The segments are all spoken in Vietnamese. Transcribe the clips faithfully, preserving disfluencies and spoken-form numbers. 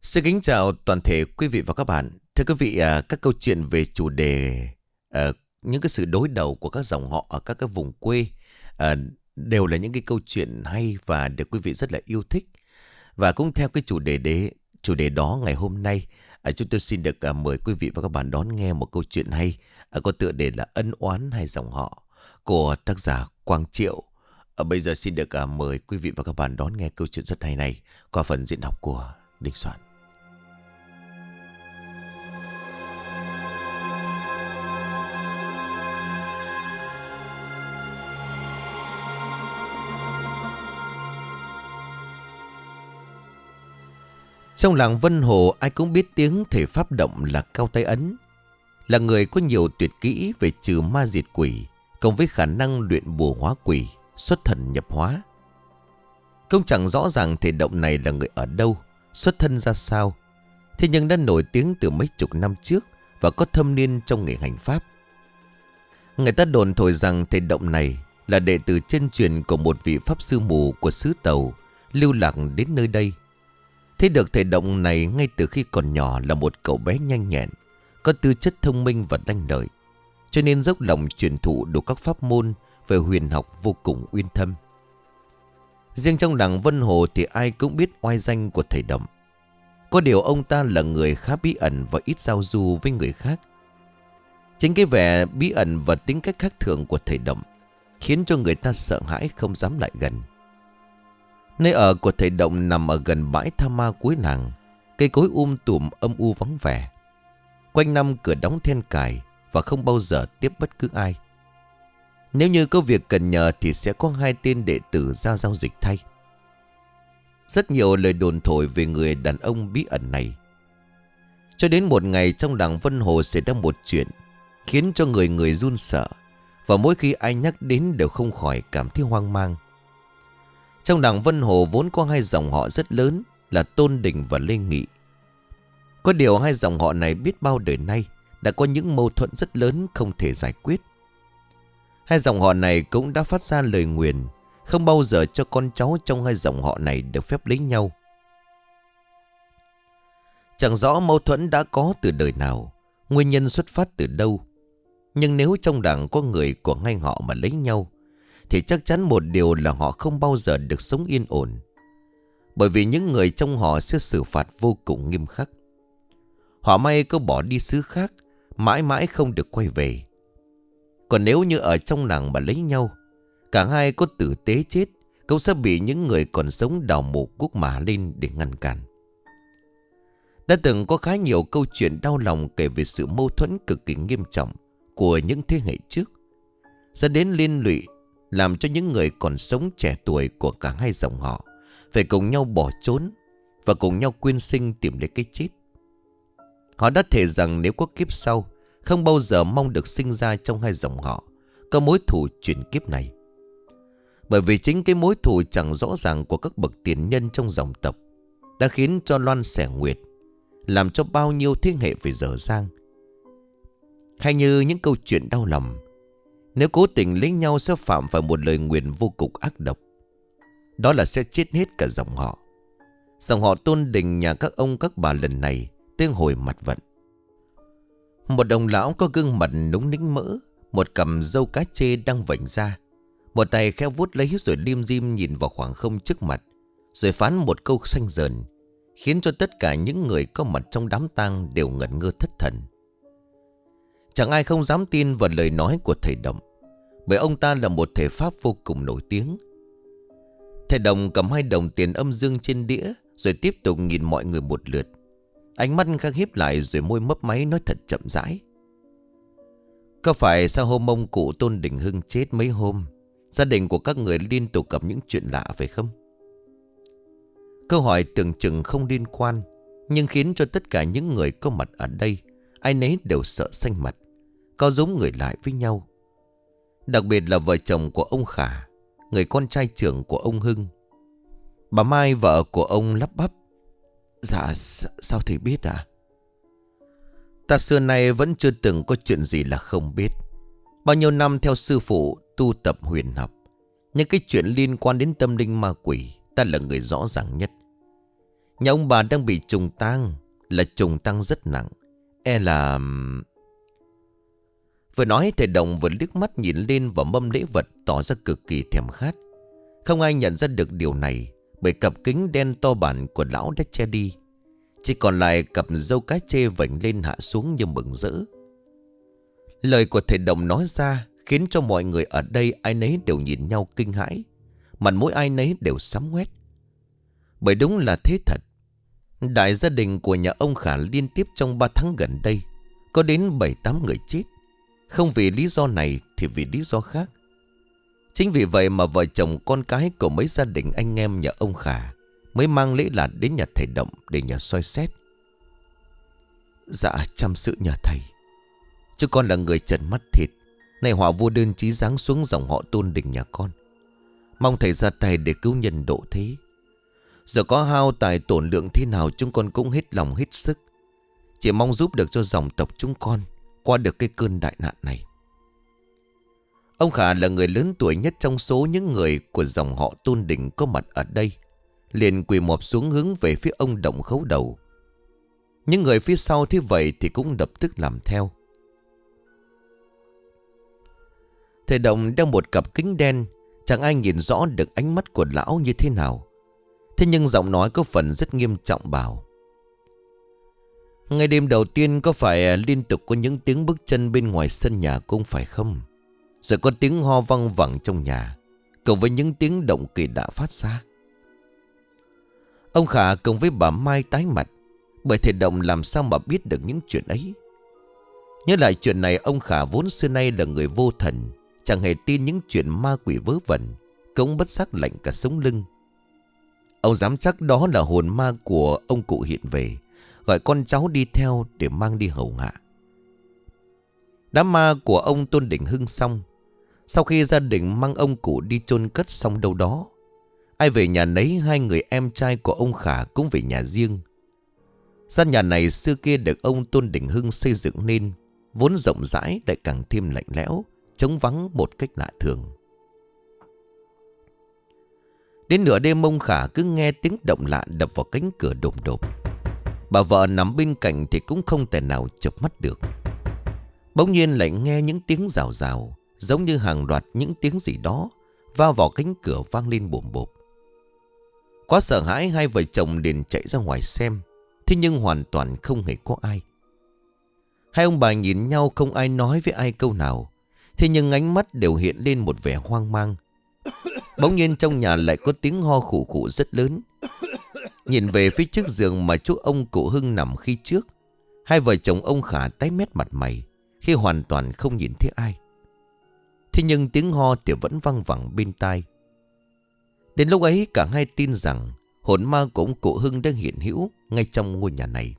Xin kính chào toàn thể quý vị và các bạn. Thưa quý vị, à, các câu chuyện về chủ đề à, những cái sự đối đầu của các dòng họ ở các cái vùng quê à, đều là những cái câu chuyện hay và được quý vị rất là yêu thích. Và cũng theo cái chủ đề đấy, chủ đề đó ngày hôm nay, à, chúng tôi xin được à, mời quý vị và các bạn đón nghe một câu chuyện hay à, có tựa đề là Ân oán hay dòng họ của tác giả Quang Triệu. À, bây giờ xin được à, mời quý vị và các bạn đón nghe câu chuyện rất hay này qua phần diễn đọc của Đình Soạn. Trong làng Vân Hồ, ai cũng biết tiếng thầy Pháp Động là Cao Tay Ấn, là người có nhiều tuyệt kỹ về trừ ma diệt quỷ, cộng với khả năng luyện bùa hóa quỷ, xuất thần nhập hóa. Không chẳng rõ ràng thầy Động này là người ở đâu, xuất thân ra sao, thế nhưng đã nổi tiếng từ mấy chục năm trước và có thâm niên trong nghề hành pháp. Người ta đồn thổi rằng thầy Động này là đệ tử chân truyền của một vị pháp sư mù của xứ Tàu, lưu lạc đến nơi đây. Thấy được thầy Động này ngay từ khi còn nhỏ là một cậu bé nhanh nhẹn, có tư chất thông minh và lanh lợi, cho nên dốc lòng truyền thụ đủ các pháp môn về huyền học vô cùng uyên thâm. Riêng trong làng Vân Hồ thì ai cũng biết oai danh của thầy Động. Có điều ông ta là người khá bí ẩn và ít giao du với người khác. Chính cái vẻ bí ẩn và tính cách khác thường của thầy Động khiến cho người ta sợ hãi không dám lại gần. Nơi ở của thầy Động nằm ở gần bãi tha ma cuối làng, cây cối um tùm âm u vắng vẻ. Quanh năm cửa đóng then cài và không bao giờ tiếp bất cứ ai. Nếu như có việc cần nhờ thì sẽ có hai tên đệ tử ra giao dịch thay. Rất nhiều lời đồn thổi về người đàn ông bí ẩn này. Cho đến một ngày trong làng Vân Hồ xảy ra một chuyện khiến cho người người run sợ, và mỗi khi ai nhắc đến đều không khỏi cảm thấy hoang mang. Trong làng Vân Hồ vốn có hai dòng họ rất lớn là Tôn Đình và Lê Nghị. Có điều hai dòng họ này biết bao đời nay đã có những mâu thuẫn rất lớn không thể giải quyết. Hai dòng họ này cũng đã phát ra lời nguyền không bao giờ cho con cháu trong hai dòng họ này được phép lấy nhau. Chẳng rõ mâu thuẫn đã có từ đời nào, nguyên nhân xuất phát từ đâu. Nhưng nếu trong làng có người của hai họ mà lấy nhau thì chắc chắn một điều là họ không bao giờ được sống yên ổn. Bởi vì những người trong họ sẽ xử phạt vô cùng nghiêm khắc. Họ may có bỏ đi xứ khác, mãi mãi không được quay về. Còn nếu như ở trong làng mà lấy nhau, cả hai có tử tế chết cũng sẽ bị những người còn sống đào mộ cuốc mả lên để ngăn cản. Đã từng có khá nhiều câu chuyện đau lòng kể về sự mâu thuẫn cực kỳ nghiêm trọng của những thế hệ trước, dẫn đến liên lụy làm cho những người còn sống trẻ tuổi của cả hai dòng họ phải cùng nhau bỏ trốn và cùng nhau quyên sinh tìm lấy cái chết. Họ đã thề rằng nếu có kiếp sau không bao giờ mong được sinh ra trong hai dòng họ có mối thù chuyển kiếp này. Bởi vì chính cái mối thù chẳng rõ ràng của các bậc tiền nhân trong dòng tộc đã khiến cho Loan xẻ nguyệt, làm cho bao nhiêu thế hệ phải dở dang. Hay như những câu chuyện đau lòng, nếu cố tình lấy nhau sẽ phạm phải một lời nguyền vô cùng ác độc. Đó là sẽ chết hết cả dòng họ. Dòng họ Tôn Đình nhà các ông các bà lần này tiếng hồi mặt vận. Một đồng lão có gương mặt núng nính mỡ, một cằm râu cá chê đang vảnh ra, một tay khẽ vuốt lấy rồi lim dim nhìn vào khoảng không trước mặt, rồi phán một câu xanh dờn, khiến cho tất cả những người có mặt trong đám tang đều ngẩn ngơ thất thần. Chẳng ai không dám tin vào lời nói của thầy Động, bởi ông ta là một thầy pháp vô cùng nổi tiếng. Thầy Đồng cầm hai đồng tiền âm dương trên đĩa, rồi tiếp tục nhìn mọi người một lượt. Ánh mắt khẽ híp lại rồi môi mấp máy nói thật chậm rãi: Có phải sau hôm ông cụ Tôn Đình Hưng chết mấy hôm, gia đình của các người liên tục gặp những chuyện lạ phải không? Câu hỏi tưởng chừng không liên quan, nhưng khiến cho tất cả những người có mặt ở đây ai nấy đều sợ xanh mặt, co rúm người lại với nhau. Đặc biệt là vợ chồng của ông Khả, người con trai trưởng của ông Hưng. Bà Mai vợ của ông lắp bắp: Dạ sao thầy biết à? Ta xưa nay vẫn chưa từng có chuyện gì là không biết. Bao nhiêu năm theo sư phụ tu tập huyền học, những cái chuyện liên quan đến tâm linh ma quỷ ta là người rõ ràng nhất. Nhà ông bà đang bị trùng tang, là trùng tang rất nặng. E là... Vừa nói thầy Đồng vừa liếc mắt nhìn lên vào mâm lễ vật, tỏ ra cực kỳ thèm khát. Không ai nhận ra được điều này, bởi cặp kính đen to bản của lão đã che đi. Chỉ còn lại cặp râu cái chê vểnh lên hạ xuống như mừng rỡ. Lời của thầy Đồng nói ra khiến cho mọi người ở đây ai nấy đều nhìn nhau kinh hãi. Mặt mũi ai nấy đều sám ngoét. Bởi đúng là thế thật. Đại gia đình của nhà ông Khả liên tiếp trong ba tháng gần đây có đến bảy tám người chết. Không vì lý do này thì vì lý do khác. Chính vì vậy mà vợ chồng con cái của mấy gia đình anh em nhà ông Khả mới mang lễ lạt đến nhà thầy Động để nhờ soi xét. Dạ chăm sự nhờ thầy, chứ con là người trần mắt thịt, này họa vô đơn chí giáng xuống dòng họ Tôn Đình nhà con. Mong thầy ra tay để cứu nhân độ thế. Giờ có hao tài tổn lượng thế nào chúng con cũng hết lòng hết sức. Chỉ mong giúp được cho dòng tộc chúng con qua được cái cơn đại nạn này. Ông Khả là người lớn tuổi nhất trong số những người của dòng họ Tôn Đình có mặt ở đây, liền quỳ mọp xuống hướng về phía ông Động khấu đầu. Những người phía sau thế vậy thì cũng lập tức làm theo. Thầy Động đeo một cặp kính đen, chẳng ai nhìn rõ được ánh mắt của lão như thế nào. Thế nhưng giọng nói có phần rất nghiêm trọng bảo: Ngày đêm đầu tiên có phải liên tục có những tiếng bước chân bên ngoài sân nhà cũng phải không? Rồi có tiếng ho văng vẳng trong nhà, cộng với những tiếng động kỳ lạ phát ra. Ông Khả cùng với bà Mai tái mặt, bởi thầy Động làm sao mà biết được những chuyện ấy. Nhớ lại chuyện này, ông Khả vốn xưa nay là người vô thần, chẳng hề tin những chuyện ma quỷ vớ vẩn, cũng bất giác lạnh cả sống lưng. Ông dám chắc đó là hồn ma của ông cụ hiện về, gọi con cháu đi theo để mang đi hầu hạ. Đám ma của ông Tôn Đình Hưng xong, sau khi gia đình mang ông cụ đi chôn cất xong đâu đó, ai về nhà nấy, hai người em trai của ông Khả cũng về nhà riêng. Gian nhà này xưa kia được ông Tôn Đình Hưng xây dựng nên, vốn rộng rãi lại càng thêm lạnh lẽo, trống vắng một cách lạ thường. Đến nửa đêm ông Khả cứ nghe tiếng động lạ đập vào cánh cửa đồm đột. Bà vợ nằm bên cạnh thì cũng không thể nào chợp mắt được. Bỗng nhiên lại nghe những tiếng rào rào, giống như hàng loạt những tiếng gì đó va vào cánh cửa vang lên bồm bộp. Quá sợ hãi, hai vợ chồng liền chạy ra ngoài xem. Thế nhưng hoàn toàn không hề có ai. Hai ông bà nhìn nhau, không ai nói với ai câu nào. Thế nhưng ánh mắt đều hiện lên một vẻ hoang mang. Bỗng nhiên trong nhà lại có tiếng ho khụ khụ rất lớn. Nhìn về phía trước giường mà chú ông cụ Hưng nằm khi trước, hai vợ chồng ông Khả tái mét mặt mày khi hoàn toàn không nhìn thấy ai. Thế nhưng tiếng ho thì vẫn văng vẳng bên tai. Đến lúc ấy cả hai tin rằng hồn ma của ông cụ Hưng đang hiện hữu ngay trong ngôi nhà này.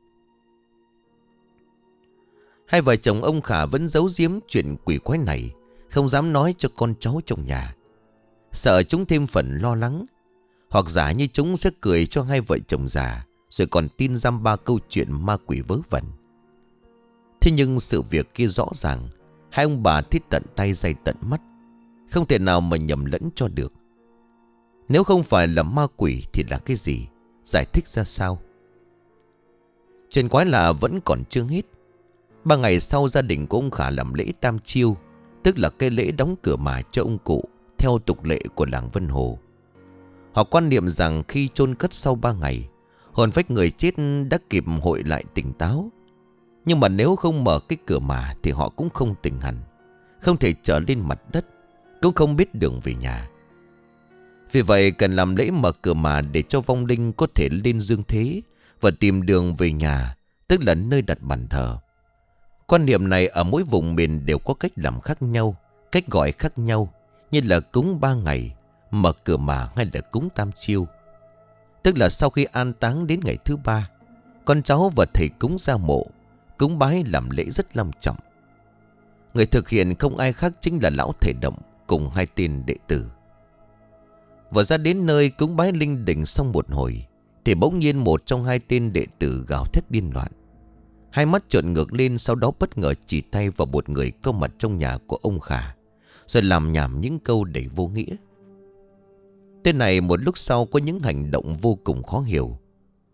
Hai vợ chồng ông Khả vẫn giấu giếm chuyện quỷ quái này, không dám nói cho con cháu trong nhà, sợ chúng thêm phần lo lắng, hoặc giả như chúng sẽ cười cho hai vợ chồng già, rồi còn tin dăm ba câu chuyện ma quỷ vớ vẩn. Thế nhưng sự việc kia rõ ràng, hai ông bà thấy tận tay day tận mắt, không thể nào mà nhầm lẫn cho được. Nếu không phải là ma quỷ thì là cái gì? Giải thích ra sao? Chuyện quái lạ vẫn còn chưa hết. Ba ngày sau, gia đình của ông Khả làm lễ tam chiêu, tức là cái lễ đóng cửa mà cho ông cụ theo tục lệ của làng Vân Hồ. Họ quan niệm rằng khi chôn cất sau ba ngày, hồn phách người chết đã kịp hội lại tỉnh táo. Nhưng mà nếu không mở cái cửa mà thì họ cũng không tỉnh hẳn, không thể trở lên mặt đất, cũng không biết đường về nhà. Vì vậy cần làm lễ mở cửa mà để cho vong linh có thể lên dương thế và tìm đường về nhà, tức là nơi đặt bàn thờ. Quan niệm này ở mỗi vùng miền đều có cách làm khác nhau, cách gọi khác nhau, như là cúng ba ngày, mở cửa mà hay là cúng tam chiêu. Tức là sau khi an táng đến ngày thứ ba, con cháu và thầy cúng ra mộ, cúng bái làm lễ rất long trọng. Người thực hiện không ai khác chính là lão thầy Động cùng hai tên đệ tử. Vừa ra đến nơi cúng bái linh đình xong một hồi, thì bỗng nhiên một trong hai tên đệ tử gào thét điên loạn. Hai mắt trợn ngược lên, sau đó bất ngờ chỉ tay vào một người có mặt trong nhà của ông Khả, rồi làm nhảm những câu đầy vô nghĩa. Tên này một lúc sau có những hành động vô cùng khó hiểu.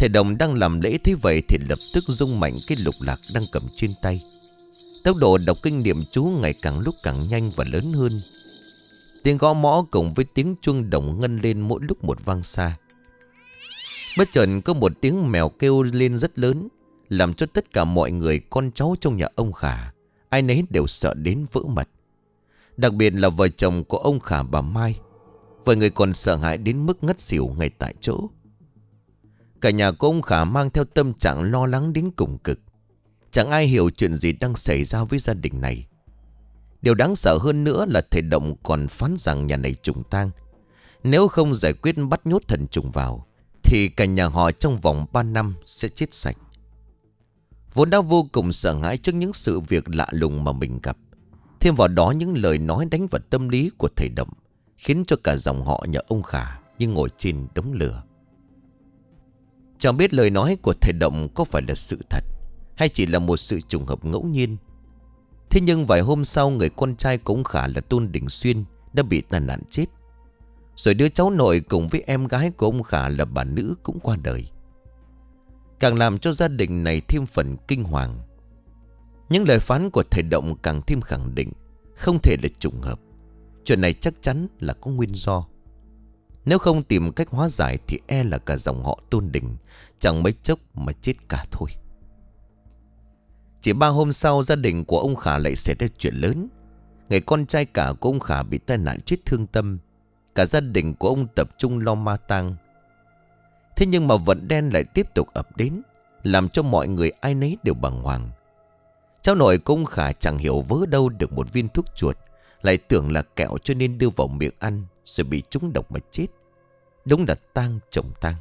Thầy Đồng đang làm lễ thấy vậy thì lập tức rung mạnh cái lục lạc đang cầm trên tay. Tốc độ đọc kinh niệm chú ngày càng lúc càng nhanh và lớn hơn. Tiếng gõ mõ cùng với tiếng chuông đồng ngân lên mỗi lúc một vang xa. Bất chợt có một tiếng mèo kêu lên rất lớn, làm cho tất cả mọi người con cháu trong nhà ông Khả ai nấy đều sợ đến vỡ mật. Đặc biệt là vợ chồng của ông Khả bà Mai. Vài người còn sợ hãi đến mức ngất xỉu ngay tại chỗ. Cả nhà của ông Khả mang theo tâm trạng lo lắng đến cùng cực. Chẳng ai hiểu chuyện gì đang xảy ra với gia đình này. Điều đáng sợ hơn nữa là thầy Động còn phán rằng nhà này trùng tang. Nếu không giải quyết bắt nhốt thần trùng vào thì cả nhà họ trong vòng ba năm sẽ chết sạch. Vốn đã vô cùng sợ hãi trước những sự việc lạ lùng mà mình gặp. Thêm vào đó những lời nói đánh vào tâm lý của thầy Động khiến cho cả dòng họ nhà ông Khả như ngồi trên đống lửa. Chẳng biết lời nói của thầy Động có phải là sự thật hay chỉ là một sự trùng hợp ngẫu nhiên. Thế nhưng vài hôm sau, người con trai của ông Khả là Tôn Đình Xuyên đã bị tai nạn chết. Rồi đứa cháu nội cùng với em gái của ông Khả là bà Nữ cũng qua đời. Càng làm cho gia đình này thêm phần kinh hoàng. Những lời phán của thầy Động càng thêm khẳng định không thể là trùng hợp. Chuyện này chắc chắn là có nguyên do. Nếu không tìm cách hóa giải thì e là cả dòng họ Tôn Đình chẳng mấy chốc mà chết cả thôi. Chỉ ba hôm sau, gia đình của ông Khả lại xảy ra chuyện lớn. Người con trai cả của ông Khả bị tai nạn chết thương tâm. Cả gia đình của ông tập trung lo ma tang. Thế nhưng mà vận đen lại tiếp tục ập đến, làm cho mọi người ai nấy đều bàng hoàng. Cháu nội của ông Khả chẳng hiểu vớ đâu được một viên thuốc chuột, lại tưởng là kẹo cho nên đưa vào miệng ăn, rồi bị trúng độc mà chết. Đúng là tang chồng tang.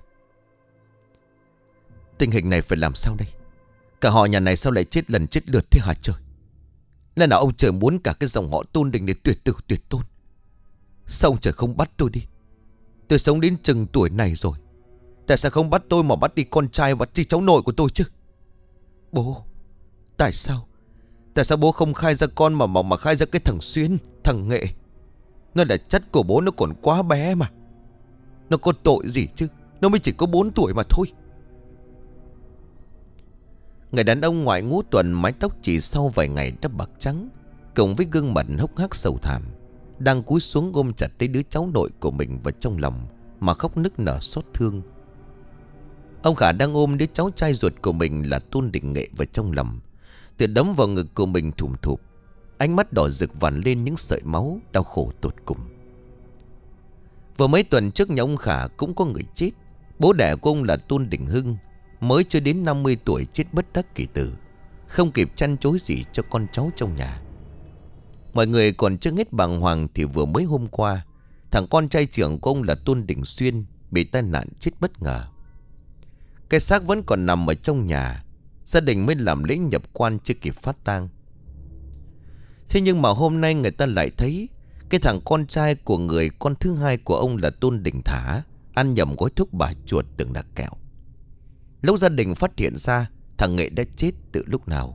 Tình hình này phải làm sao đây? Cả họ nhà này sao lại chết lần chết lượt thế hả trời? Là nào ông trời muốn cả cái dòng họ Tôn Đình để tuyệt tử tuyệt tôn? Sao ông trời không bắt tôi đi? Tôi sống đến chừng tuổi này rồi, tại sao không bắt tôi mà bắt đi con trai, bắt đi cháu nội của tôi chứ? Bố, tại sao? Tại sao bố không khai ra con mà mà, mà khai ra cái thằng Xuyên, thằng Nghệ? Nó là chất của bố, nó còn quá bé mà. Nó có tội gì chứ? Nó mới chỉ có bốn tuổi mà thôi. Người đàn ông ngoại ngũ tuần, mái tóc chỉ sau vài ngày đã bạc trắng, cùng với gương mặt hốc hác sầu thảm, đang cúi xuống ôm chặt lấy đứa cháu nội của mình vào trong lòng mà khóc nức nở xót thương. Ông Khả đang ôm đứa cháu trai ruột của mình là Tôn Đình Nghệ vào trong lòng, tự đấm vào ngực của mình thùm thụp. Ánh mắt đỏ rực vằn lên những sợi máu đau khổ tột cùng. Vừa mấy tuần trước nhà ông Khả cũng có người chết. Bố đẻ của ông là Tôn Đình Hưng, mới chưa đến năm mươi tuổi chết bất đắc kỳ tử, không kịp chăn chối gì cho con cháu trong nhà. Mọi người còn chưa hết bàng hoàng thì vừa mới hôm qua, thằng con trai trưởng của ông là Tôn Đình Xuyên bị tai nạn chết bất ngờ. Cái xác vẫn còn nằm ở trong nhà. Gia đình mới làm lễ nhập quan chưa kịp phát tang. Thế nhưng mà hôm nay người ta lại thấy cái thằng con trai của người con thứ hai của ông là Tôn Đình Thả ăn nhầm gói thuốc bà chuột tưởng là kẹo. Lúc gia đình phát hiện ra, thằng Nghệ đã chết từ lúc nào.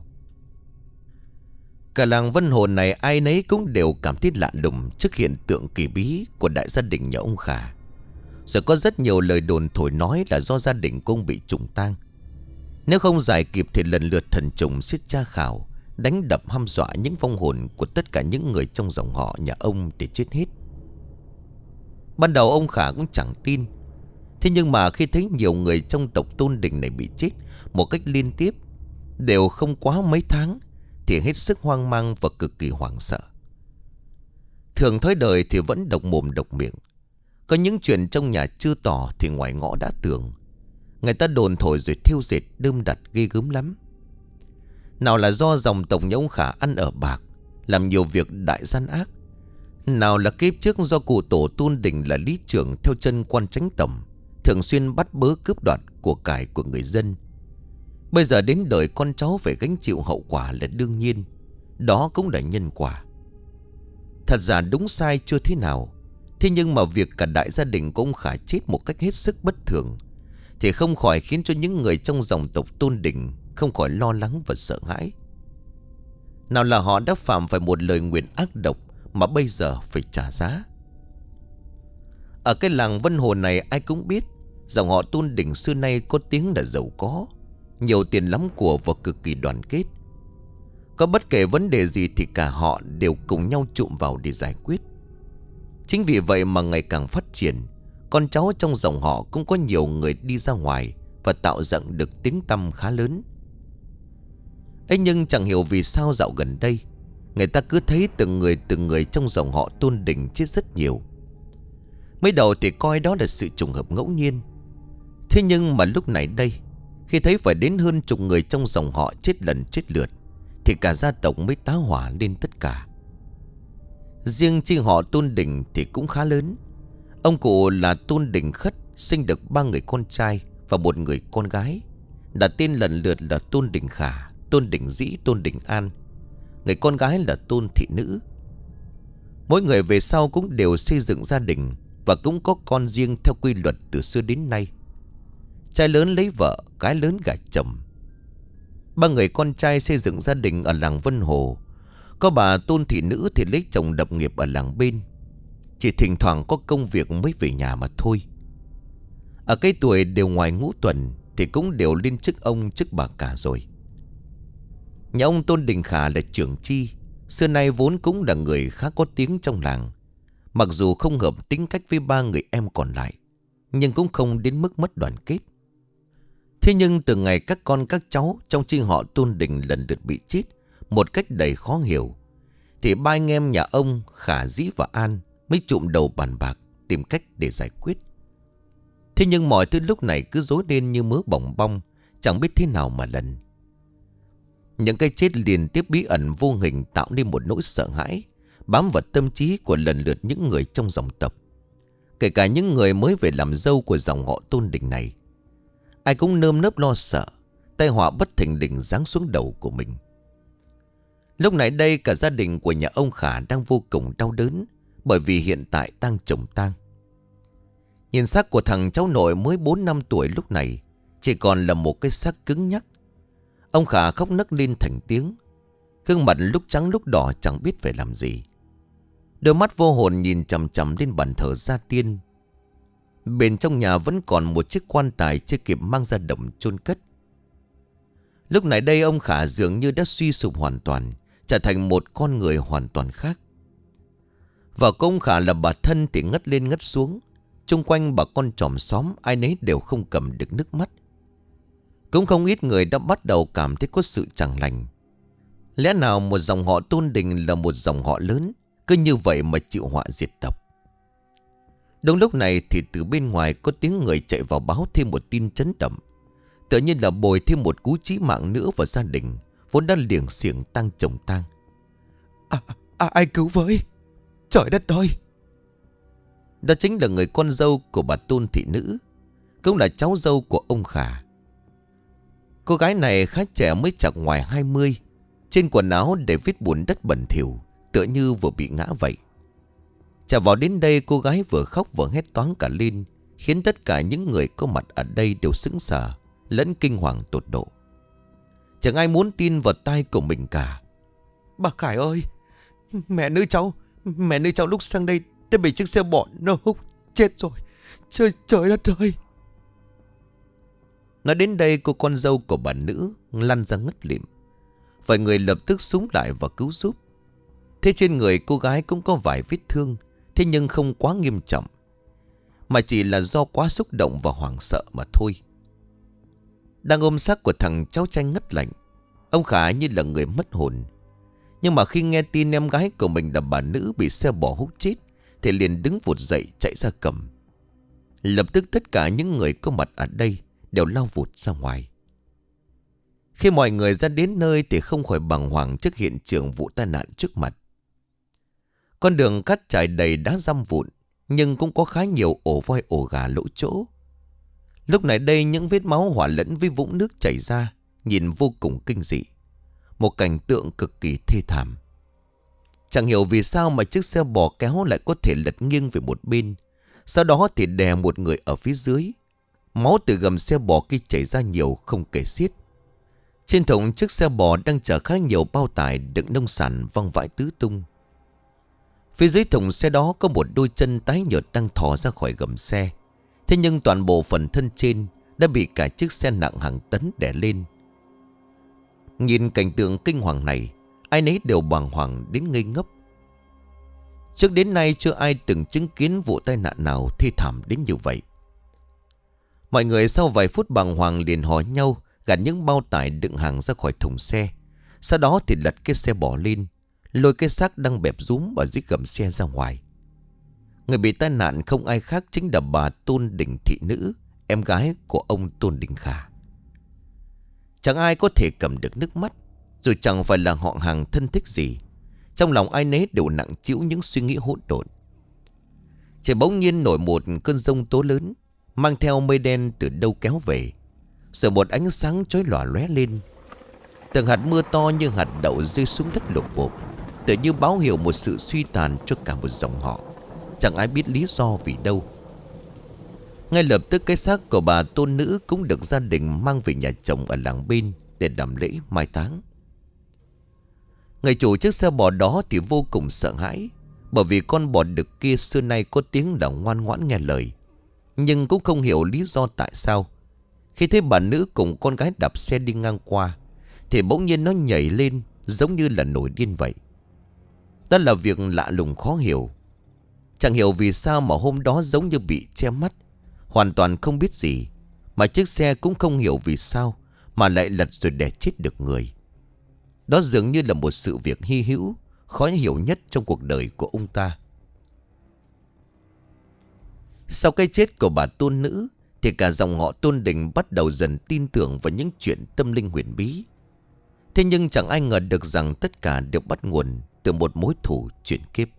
Cả làng Vân Hồn này ai nấy cũng đều cảm thấy lạ lùng trước hiện tượng kỳ bí của đại gia đình nhà ông Khả. Rồi có rất nhiều lời đồn thổi nói là do gia đình của ông bị trùng tang. Nếu không giải kịp thì lần lượt thần trùng sẽ tra khảo, đánh đập hăm dọa những vong hồn của tất cả những người trong dòng họ nhà ông để chết hết. Ban đầu ông Khả cũng chẳng tin. Thế nhưng mà khi thấy nhiều người trong tộc Tôn Đình này bị chết một cách liên tiếp, đều không quá mấy tháng, thì hết sức hoang mang và cực kỳ hoảng sợ. Thường thói đời thì vẫn độc mồm độc miệng. Có những chuyện trong nhà chưa tỏ thì ngoài ngõ đã tường. Người ta đồn thổi rồi thiêu dệt đơm đặt ghê gớm lắm. Nào là do dòng tộc nhà ông Khả ăn ở bạc, làm nhiều việc đại gian ác. Nào là kiếp trước do cụ tổ Tôn Đình là lý trưởng theo chân quan chánh tổng, thường xuyên bắt bớ cướp đoạt của cải của người dân. Bây giờ đến đời con cháu phải gánh chịu hậu quả là đương nhiên. Đó cũng là nhân quả. Thật ra đúng sai chưa thế nào, thế nhưng mà việc cả đại gia đình của ông Khả chết một cách hết sức bất thường thì không khỏi khiến cho những người trong dòng tộc Tôn Đình không khỏi lo lắng và sợ hãi. Nào là họ đã phạm phải một lời nguyền ác độc mà bây giờ phải trả giá. Ở cái làng Vân Hồn này ai cũng biết Dòng họ Tôn Đình xưa nay có tiếng là giàu có, nhiều tiền lắm của và cực kỳ đoàn kết. Có bất kể vấn đề gì thì cả họ đều cùng nhau chụm vào để giải quyết. Chính vì vậy mà ngày càng phát triển, con cháu trong dòng họ cũng có nhiều người đi ra ngoài và tạo dựng được tiếng tăm khá lớn. Ấy nhưng chẳng hiểu vì sao dạo gần đây người ta cứ thấy từng người từng người trong dòng họ Tôn Đình chết rất nhiều. Mới đầu thì coi đó là sự trùng hợp ngẫu nhiên. Thế nhưng mà lúc này đây, khi thấy phải đến hơn chục người trong dòng họ chết lần chết lượt, thì cả gia tộc mới tá hỏa lên tất cả. Riêng chi họ Tôn Đình thì cũng khá lớn. Ông cụ là Tôn Đình Khất sinh được ba người con trai và một người con gái, đặt tên lần lượt là Tôn Đình Khả, Tôn Đình Dĩ, Tôn Đình An. Người con gái là Tôn Thị Nữ. Mỗi người về sau cũng đều xây dựng gia đình và cũng có con riêng theo quy luật từ xưa đến nay. Trai lớn lấy vợ, gái lớn gả chồng. Ba người con trai xây dựng gia đình ở làng Vân Hồ. Có bà Tôn Thị Nữ thì lấy chồng lập nghiệp ở làng bên, chỉ thỉnh thoảng có công việc mới về nhà mà thôi. Ở cái tuổi đều ngoài ngũ tuần thì cũng đều lên chức ông chức bà cả rồi. Nhà ông Tôn Đình Khả là trưởng chi, xưa nay vốn cũng là người khá có tiếng trong làng. Mặc dù không hợp tính cách với ba người em còn lại, nhưng cũng không đến mức mất đoàn kết. Thế nhưng từ ngày các con các cháu trong chi họ Tôn Đình lần lượt bị chết một cách đầy khó hiểu, thì ba anh em nhà ông Khả, Dĩ và An mới chụm đầu bàn bạc tìm cách để giải quyết. Thế nhưng mọi thứ lúc này cứ rối lên như mớ bòng bong, chẳng biết thế nào mà lần. Những cái chết liên tiếp bí ẩn vô hình tạo nên một nỗi sợ hãi bám vào tâm trí của lần lượt những người trong dòng tộc, kể cả những người mới về làm dâu của dòng họ Tôn Đình này. Ai cũng nơm nớp lo sợ tai họa bất thình lình giáng xuống đầu của mình. Lúc này đây cả gia đình của nhà ông Khả đang vô cùng đau đớn, bởi vì hiện tại đang chồng tang. Nhìn xác của thằng cháu nội mới bốn năm tuổi lúc này chỉ còn là một cái xác cứng nhắc. Ông Khả khóc nấc lên thành tiếng, gương mặt lúc trắng lúc đỏ chẳng biết phải làm gì. Đôi mắt vô hồn nhìn chằm chằm lên bàn thờ gia tiên. Bên trong nhà vẫn còn một chiếc quan tài chưa kịp mang ra đồng chôn cất. Lúc này đây ông Khả dường như đã suy sụp hoàn toàn, trở thành một con người hoàn toàn khác. Vợ của ông Khả là bà Thân thì ngất lên ngất xuống. Chung quanh bà con chòm xóm ai nấy đều không cầm được nước mắt. Cũng không ít người đã bắt đầu cảm thấy có sự chẳng lành. Lẽ nào một dòng họ Tôn Đình là một dòng họ lớn, cứ như vậy mà chịu họa diệt tộc? Đúng lúc này thì từ bên ngoài có tiếng người chạy vào báo thêm một tin chấn động. Tự nhiên là bồi thêm một cú chí mạng nữa vào gia đình vốn đang liềng xiềng tang chồng tang. À, à, ai cứu với? Trời đất ơi! Đó chính là người con dâu của bà Tôn Thị Nữ, cũng là cháu dâu của ông Khả. Cô gái này khá trẻ, mới chạc ngoài hai mươi. Trên quần áo để vết bùn đất bẩn thỉu, tựa như vừa bị ngã vậy. Chả vào đến đây cô gái vừa khóc vừa hét toáng cả lên, khiến tất cả những người có mặt ở đây đều sững sờ lẫn kinh hoàng tột độ. Chẳng ai muốn tin vào tai của mình cả. Bà Khải ơi! Mẹ nữ cháu Mẹ nữ cháu lúc sang đây đã bị chiếc xe bọn nó hút chết rồi. Trời, trời đất ơi! Nói đến đây cô con dâu của bà nữ lăn ra ngất lịm. Vài người lập tức xúm lại và cứu giúp. Thế trên người cô gái cũng có vài vết thương, thế nhưng không quá nghiêm trọng, mà chỉ là do quá xúc động và hoảng sợ mà thôi. Đang ôm xác của thằng cháu trai ngất lạnh, ông Khả như là người mất hồn. Nhưng mà khi nghe tin em gái của mình là bà nữ bị xe bò hút chết, thì liền đứng vụt dậy chạy ra cầm. Lập tức tất cả những người có mặt ở đây đều lao vụt ra ngoài. Khi mọi người ra đến nơi thì không khỏi bàng hoàng trước hiện trường vụ tai nạn trước mặt. Con đường cát trải đầy đá răm vụn, nhưng cũng có khá nhiều ổ voi ổ gà lỗ chỗ. Lúc này đây những vết máu hòa lẫn với vũng nước chảy ra, nhìn vô cùng kinh dị. Một cảnh tượng cực kỳ thê thảm. Chẳng hiểu vì sao mà chiếc xe bò kéo lại có thể lật nghiêng về một bên, sau đó thì đè một người ở phía dưới. Máu từ gầm xe bò kia chảy ra nhiều không kể xiết. Trên thùng chiếc xe bò đang chở khá nhiều bao tải đựng nông sản văng vãi tứ tung. Phía dưới thùng xe đó có một đôi chân tái nhợt đang thò ra khỏi gầm xe, Thế nhưng toàn bộ phần thân trên đã bị cả chiếc xe nặng hàng tấn đè lên. Nhìn cảnh tượng kinh hoàng này, ai nấy đều bàng hoàng đến ngây ngốc. Trước đến nay chưa ai từng chứng kiến vụ tai nạn nào thê thảm đến như vậy. Mọi người sau vài phút bàng hoàng liền hỏi nhau gạt những bao tải đựng hàng ra khỏi thùng xe. Sau đó thì lật cái xe bỏ lên, lôi cái xác đang bẹp rúm ở dưới gầm xe ra ngoài. Người bị tai nạn không ai khác chính là bà Tôn Đình Thị Nữ, em gái của ông Tôn Đình Khả. Chẳng ai có thể cầm được nước mắt, rồi chẳng phải là họ hàng thân thích gì. Trong lòng ai nấy đều nặng trĩu những suy nghĩ hỗn độn. Trời bỗng nhiên nổi một cơn giông tố lớn, mang theo mây đen từ đâu kéo về. Rồi một ánh sáng chói lòa lóe lên. Từng hạt mưa to như hạt đậu rơi xuống đất lục bộp, tự như báo hiệu một sự suy tàn cho cả một dòng họ. Chẳng ai biết lý do vì đâu. Ngay lập tức cái xác của bà Tôn Nữ cũng được gia đình mang về nhà chồng ở làng bên để làm lễ mai táng. Người chủ chiếc xe bò đó thì vô cùng sợ hãi, bởi vì con bò đực kia xưa nay có tiếng là ngoan ngoãn nghe lời. Nhưng cũng không hiểu lý do tại sao khi thấy bà nữ cùng con gái đạp xe đi ngang qua thì bỗng nhiên nó nhảy lên giống như là nổi điên vậy. Đó là việc lạ lùng khó hiểu. Chẳng hiểu vì sao mà hôm đó giống như bị che mắt, hoàn toàn không biết gì. Mà chiếc xe cũng không hiểu vì sao mà lại lật rồi đè chết được người. Đó dường như là một sự việc hy hữu, khó hiểu nhất trong cuộc đời của ông ta. Sau cái chết của bà Tôn Nữ thì cả dòng họ Tôn Đình bắt đầu dần tin tưởng vào những chuyện tâm linh huyền bí. Thế nhưng chẳng ai ngờ được rằng tất cả đều bắt nguồn từ một mối thù chuyển kiếp.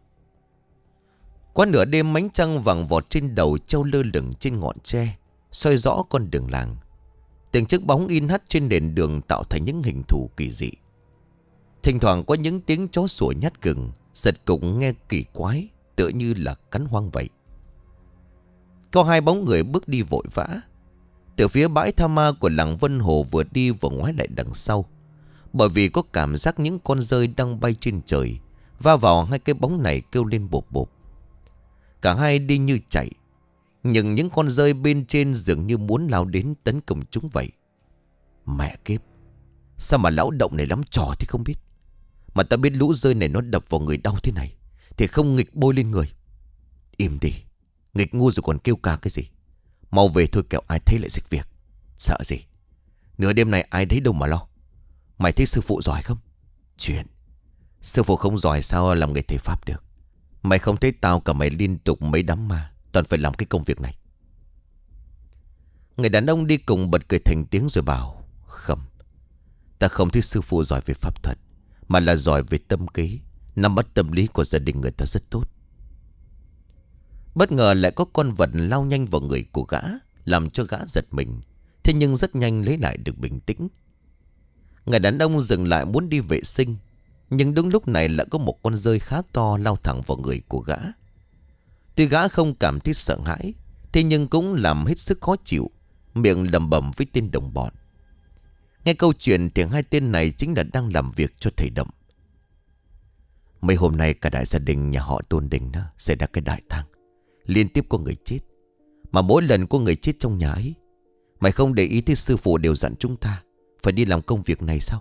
Qua nửa đêm, ánh trăng vàng vọt trên đầu treo lơ lửng trên ngọn tre, soi rõ con đường làng. Từng chiếc bóng in hắt trên nền đường tạo thành những hình thù kỳ dị. Thỉnh thoảng có những tiếng chó sủa nhát gừng, giật cũng nghe kỳ quái, tựa như là cắn hoang vậy. Có hai bóng người bước đi vội vã. Từ phía bãi tha ma của làng Vân Hồ vừa đi vừa ngoái lại đằng sau, bởi vì có cảm giác những con dơi đang bay trên trời va vào hai cái bóng này kêu lên bộp bộp. Cả hai đi như chạy, nhưng những con dơi bên trên dường như muốn lao đến tấn công chúng vậy. Mẹ kiếp, sao mà lão động này lắm trò thì không biết. Mà ta biết lũ dơi này nó đập vào người đau thế này thì không nghịch bôi lên người. Im đi, nghịch ngu rồi còn kêu ca cái gì. Mau về thôi kẻo ai thấy lại dịch việc. Sợ gì, nửa đêm này ai thấy đâu mà lo. Mày thấy sư phụ giỏi không? Chuyện sư phụ không giỏi sao làm người thầy pháp được. Mày không thấy tao cả mày liên tục mấy đám ma, toàn phải làm cái công việc này. Người đàn ông đi cùng bật cười thành tiếng rồi bảo: Không, ta không thấy sư phụ giỏi về pháp thuật, mà là giỏi về tâm kế, nắm bắt tâm lý của gia đình người ta rất tốt. Bất ngờ lại có con vật lao nhanh vào người của gã, làm cho gã giật mình. Thế nhưng rất nhanh lấy lại được bình tĩnh. Người đàn ông dừng lại muốn đi vệ sinh, nhưng đúng lúc này lại có một con dơi khá to lao thẳng vào người của gã. Tuy gã không cảm thấy sợ hãi, thế nhưng cũng làm hết sức khó chịu, miệng lẩm bẩm với tên đồng bọn. Nghe câu chuyện thì hai tên này chính là đang làm việc cho thầy Đậm. Mấy hôm nay cả đại gia đình nhà họ Tôn Đình đó xảy ra cái đại tang, liên tiếp có người chết. Mà mỗi lần có người chết trong nhà ấy, mày không để ý thấy sư phụ đều dặn chúng ta phải đi làm công việc này sao?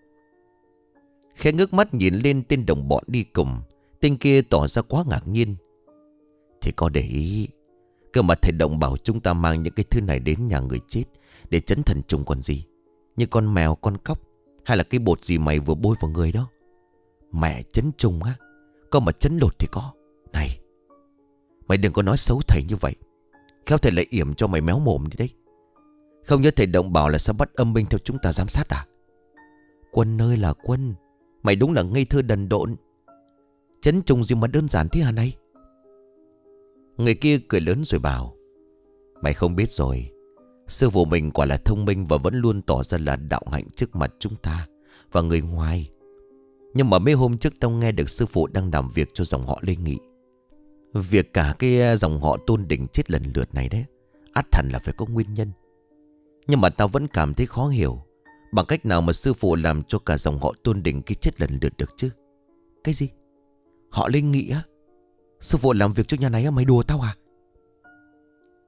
Khẽ ngước mắt nhìn lên tên đồng bọn đi cùng, tên kia tỏ ra quá ngạc nhiên. Thì có để ý, cơ mà thầy Động bảo chúng ta mang những cái thứ này đến nhà người chết để trấn thần trùng còn gì. Như con mèo, con cóc, hay là cái bột gì mày vừa bôi vào người đó. Mẹ, chấn trùng á, có mà chấn lột thì có. Này, mày đừng có nói xấu thầy như vậy, khéo thầy lại yểm cho mày méo mồm đi đấy. Không nhớ thầy Động bảo là sao bắt âm binh theo chúng ta giám sát à? Quân ơi là Quân, mày đúng là ngây thơ đần độn. Chấn trùng gì mà đơn giản thế hả này? Người kia cười lớn rồi bảo: Mày không biết rồi, sư phụ mình quả là thông minh và vẫn luôn tỏ ra là đạo hạnh trước mặt chúng ta và người ngoài. Nhưng mà mấy hôm trước tao nghe được sư phụ đang làm việc cho dòng họ Lê Nghị. Việc cả cái dòng họ Tôn Đình chết lần lượt này đấy, ắt hẳn là phải có nguyên nhân. Nhưng mà tao vẫn cảm thấy khó hiểu, bằng cách nào mà sư phụ làm cho cả dòng họ Tôn Đình kia chết lần lượt được chứ? Cái gì? Họ Lê Nghị á? Sư phụ làm việc cho nhà này á? Mày đùa tao à?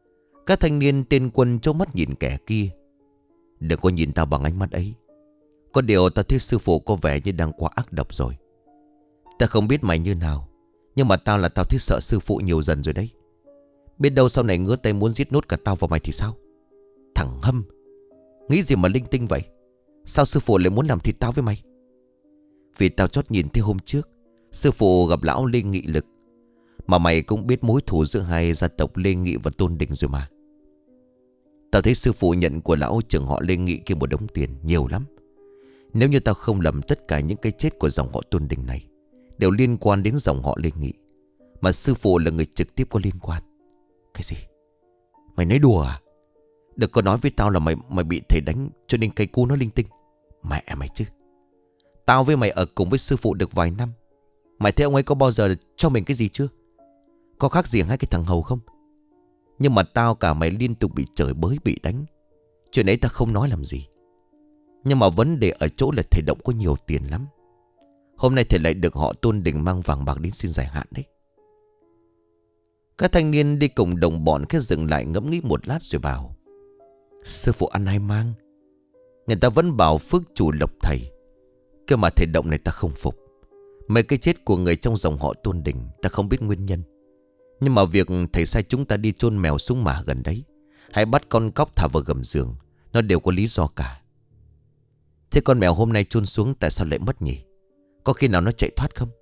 Các thanh niên tên Quân trố mắt nhìn kẻ kia. Đừng có nhìn tao bằng ánh mắt ấy. Có điều tao thấy sư phụ có vẻ như đang quá ác độc rồi. Ta không biết mày như nào, nhưng mà tao là tao thấy sợ sư phụ nhiều dần rồi đấy. Biết đâu sau này ngứa tay muốn giết nốt cả tao vào mày thì sao? Thằng Hâm, nghĩ gì mà linh tinh vậy? Sao sư phụ lại muốn làm thịt tao với mày? Vì tao chót nhìn thấy hôm trước sư phụ gặp lão Lê Nghị Lực. Mà mày cũng biết mối thù giữa hai gia tộc Lê Nghị và Tôn Đình rồi mà. Tao thấy sư phụ nhận của lão trưởng họ Lê Nghị kia một đống tiền nhiều lắm. Nếu như tao không lầm, tất cả những cái chết của dòng họ Tôn Đình này đều liên quan đến dòng họ Lê Nghị, mà sư phụ là người trực tiếp có liên quan. Cái gì? Mày nói đùa à? Đừng có nói với tao là mày mày bị thầy đánh cho nên cây cú nó linh tinh. Mẹ mày chứ. Tao với mày ở cùng với sư phụ được vài năm. Mày thấy ông ấy có bao giờ cho mình cái gì chưa? Có khác gì hai cái thằng hầu không? Nhưng mà tao cả mày liên tục bị chửi bới, bị đánh. Chuyện ấy tao không nói làm gì. Nhưng mà vấn đề ở chỗ là thầy Động có nhiều tiền lắm. Hôm nay thầy lại được họ Tôn Đình mang vàng bạc đến xin giải hạn đấy. Các thanh niên đi cùng đồng bọn khẽ dừng lại ngẫm nghĩ một lát rồi bảo: sư phụ ăn ai mang? Người ta vẫn bảo phước chủ lộc thầy. Cơ mà thầy Động này ta không phục. Mấy cái chết của người trong dòng họ Tôn Đình ta không biết nguyên nhân. Nhưng mà việc thầy sai chúng ta đi chôn mèo xuống mả gần đấy, hay bắt con cóc thả vào gầm giường, nó đều có lý do cả. Thế con mèo hôm nay chôn xuống tại sao lại mất nhỉ? Có khi nào nó chạy thoát không?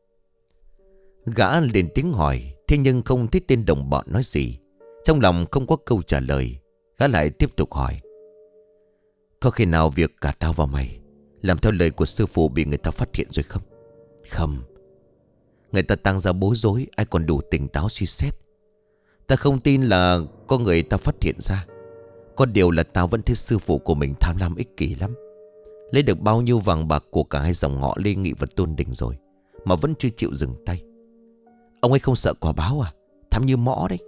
Gã lên tiếng hỏi. Thế nhưng không thấy tên đồng bọn nói gì. Trong lòng không có câu trả lời. Gã lại tiếp tục hỏi: có khi nào việc cả tao và mày làm theo lời của sư phụ bị người ta phát hiện rồi không? Không. Người ta tăng ra bối rối, ai còn đủ tỉnh táo suy xét. Ta không tin là có người ta phát hiện ra. Có điều là tao vẫn thấy sư phụ của mình tham lam ích kỷ lắm. Lấy được bao nhiêu vàng bạc của cả hai dòng họ Lê Nghị và Tôn Đình rồi mà vẫn chưa chịu dừng tay. Ông ấy không sợ quả báo à? Tham như mõ đấy.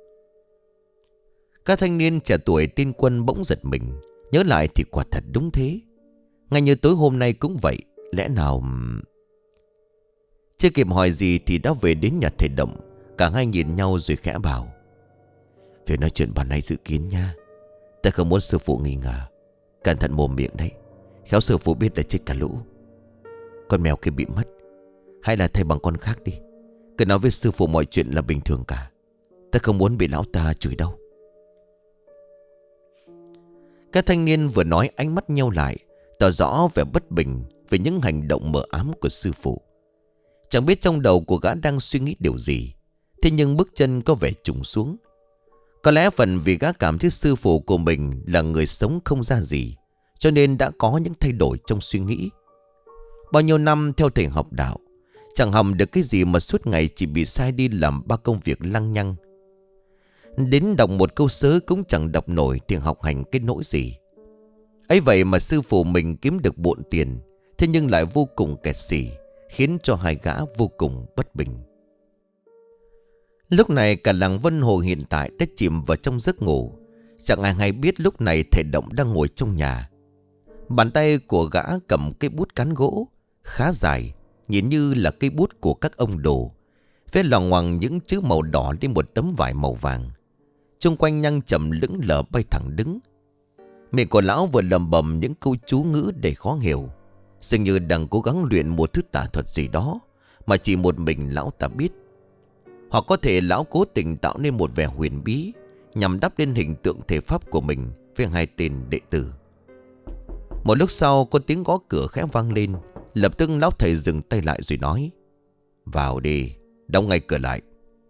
Các thanh niên trẻ tuổi tên Quân bỗng giật mình. Nhớ lại thì quả thật đúng thế. Ngay như tối hôm nay cũng vậy. Lẽ nào... Chưa kịp hỏi gì thì đã về đến nhà thầy Động. Cả hai nhìn nhau rồi khẽ bảo: phải nói chuyện bàn này dự kiến nha. Ta không muốn sư phụ nghi ngờ. Cẩn thận mồm miệng đấy. Khéo sư phụ biết là chết cả lũ. Con mèo kia bị mất, hay là thay bằng con khác đi. Cứ nói với sư phụ mọi chuyện là bình thường cả. Ta không muốn bị lão ta chửi đâu. Các thanh niên vừa nói ánh mắt nheo lại, tỏ rõ vẻ bất bình về những hành động mờ ám của sư phụ. Chẳng biết trong đầu của gã đang suy nghĩ điều gì. Thế nhưng bước chân có vẻ trùng xuống. Có lẽ phần vì gã cảm thấy sư phụ của mình là người sống không ra gì, cho nên đã có những thay đổi trong suy nghĩ. Bao nhiêu năm theo thầy học đạo, chẳng hầm được cái gì mà suốt ngày chỉ bị sai đi làm ba công việc lăng nhăng. Đến đọc một câu sớ cũng chẳng đọc nổi thì học hành cái nỗi gì. Ấy vậy mà sư phụ mình kiếm được bộn tiền, thế nhưng lại vô cùng kẹt xỉ, khiến cho hai gã vô cùng bất bình. Lúc này cả làng Vân Hồ hiện tại đã chìm vào trong giấc ngủ. Chẳng ai hay biết lúc này thầy Động đang ngồi trong nhà. Bàn tay của gã cầm cây bút cán gỗ khá dài, nhìn như là cây bút của các ông đồ, vẽ loằng ngoằng những chữ màu đỏ lên một tấm vải màu vàng. Xung quanh nhăng chậm lững lờ bay thẳng đứng. Miệng của lão vừa lầm bầm những câu chú ngữ đầy khó hiểu, dường như đang cố gắng luyện một thứ tà thuật gì đó mà chỉ một mình lão ta biết. Hoặc có thể lão cố tình tạo nên một vẻ huyền bí nhằm đắp lên hình tượng thể pháp của mình với hai tên đệ tử. Một lúc sau có tiếng gõ cửa khẽ vang lên. Lập tức lão thầy dừng tay lại rồi nói: vào đi, đóng ngay cửa lại.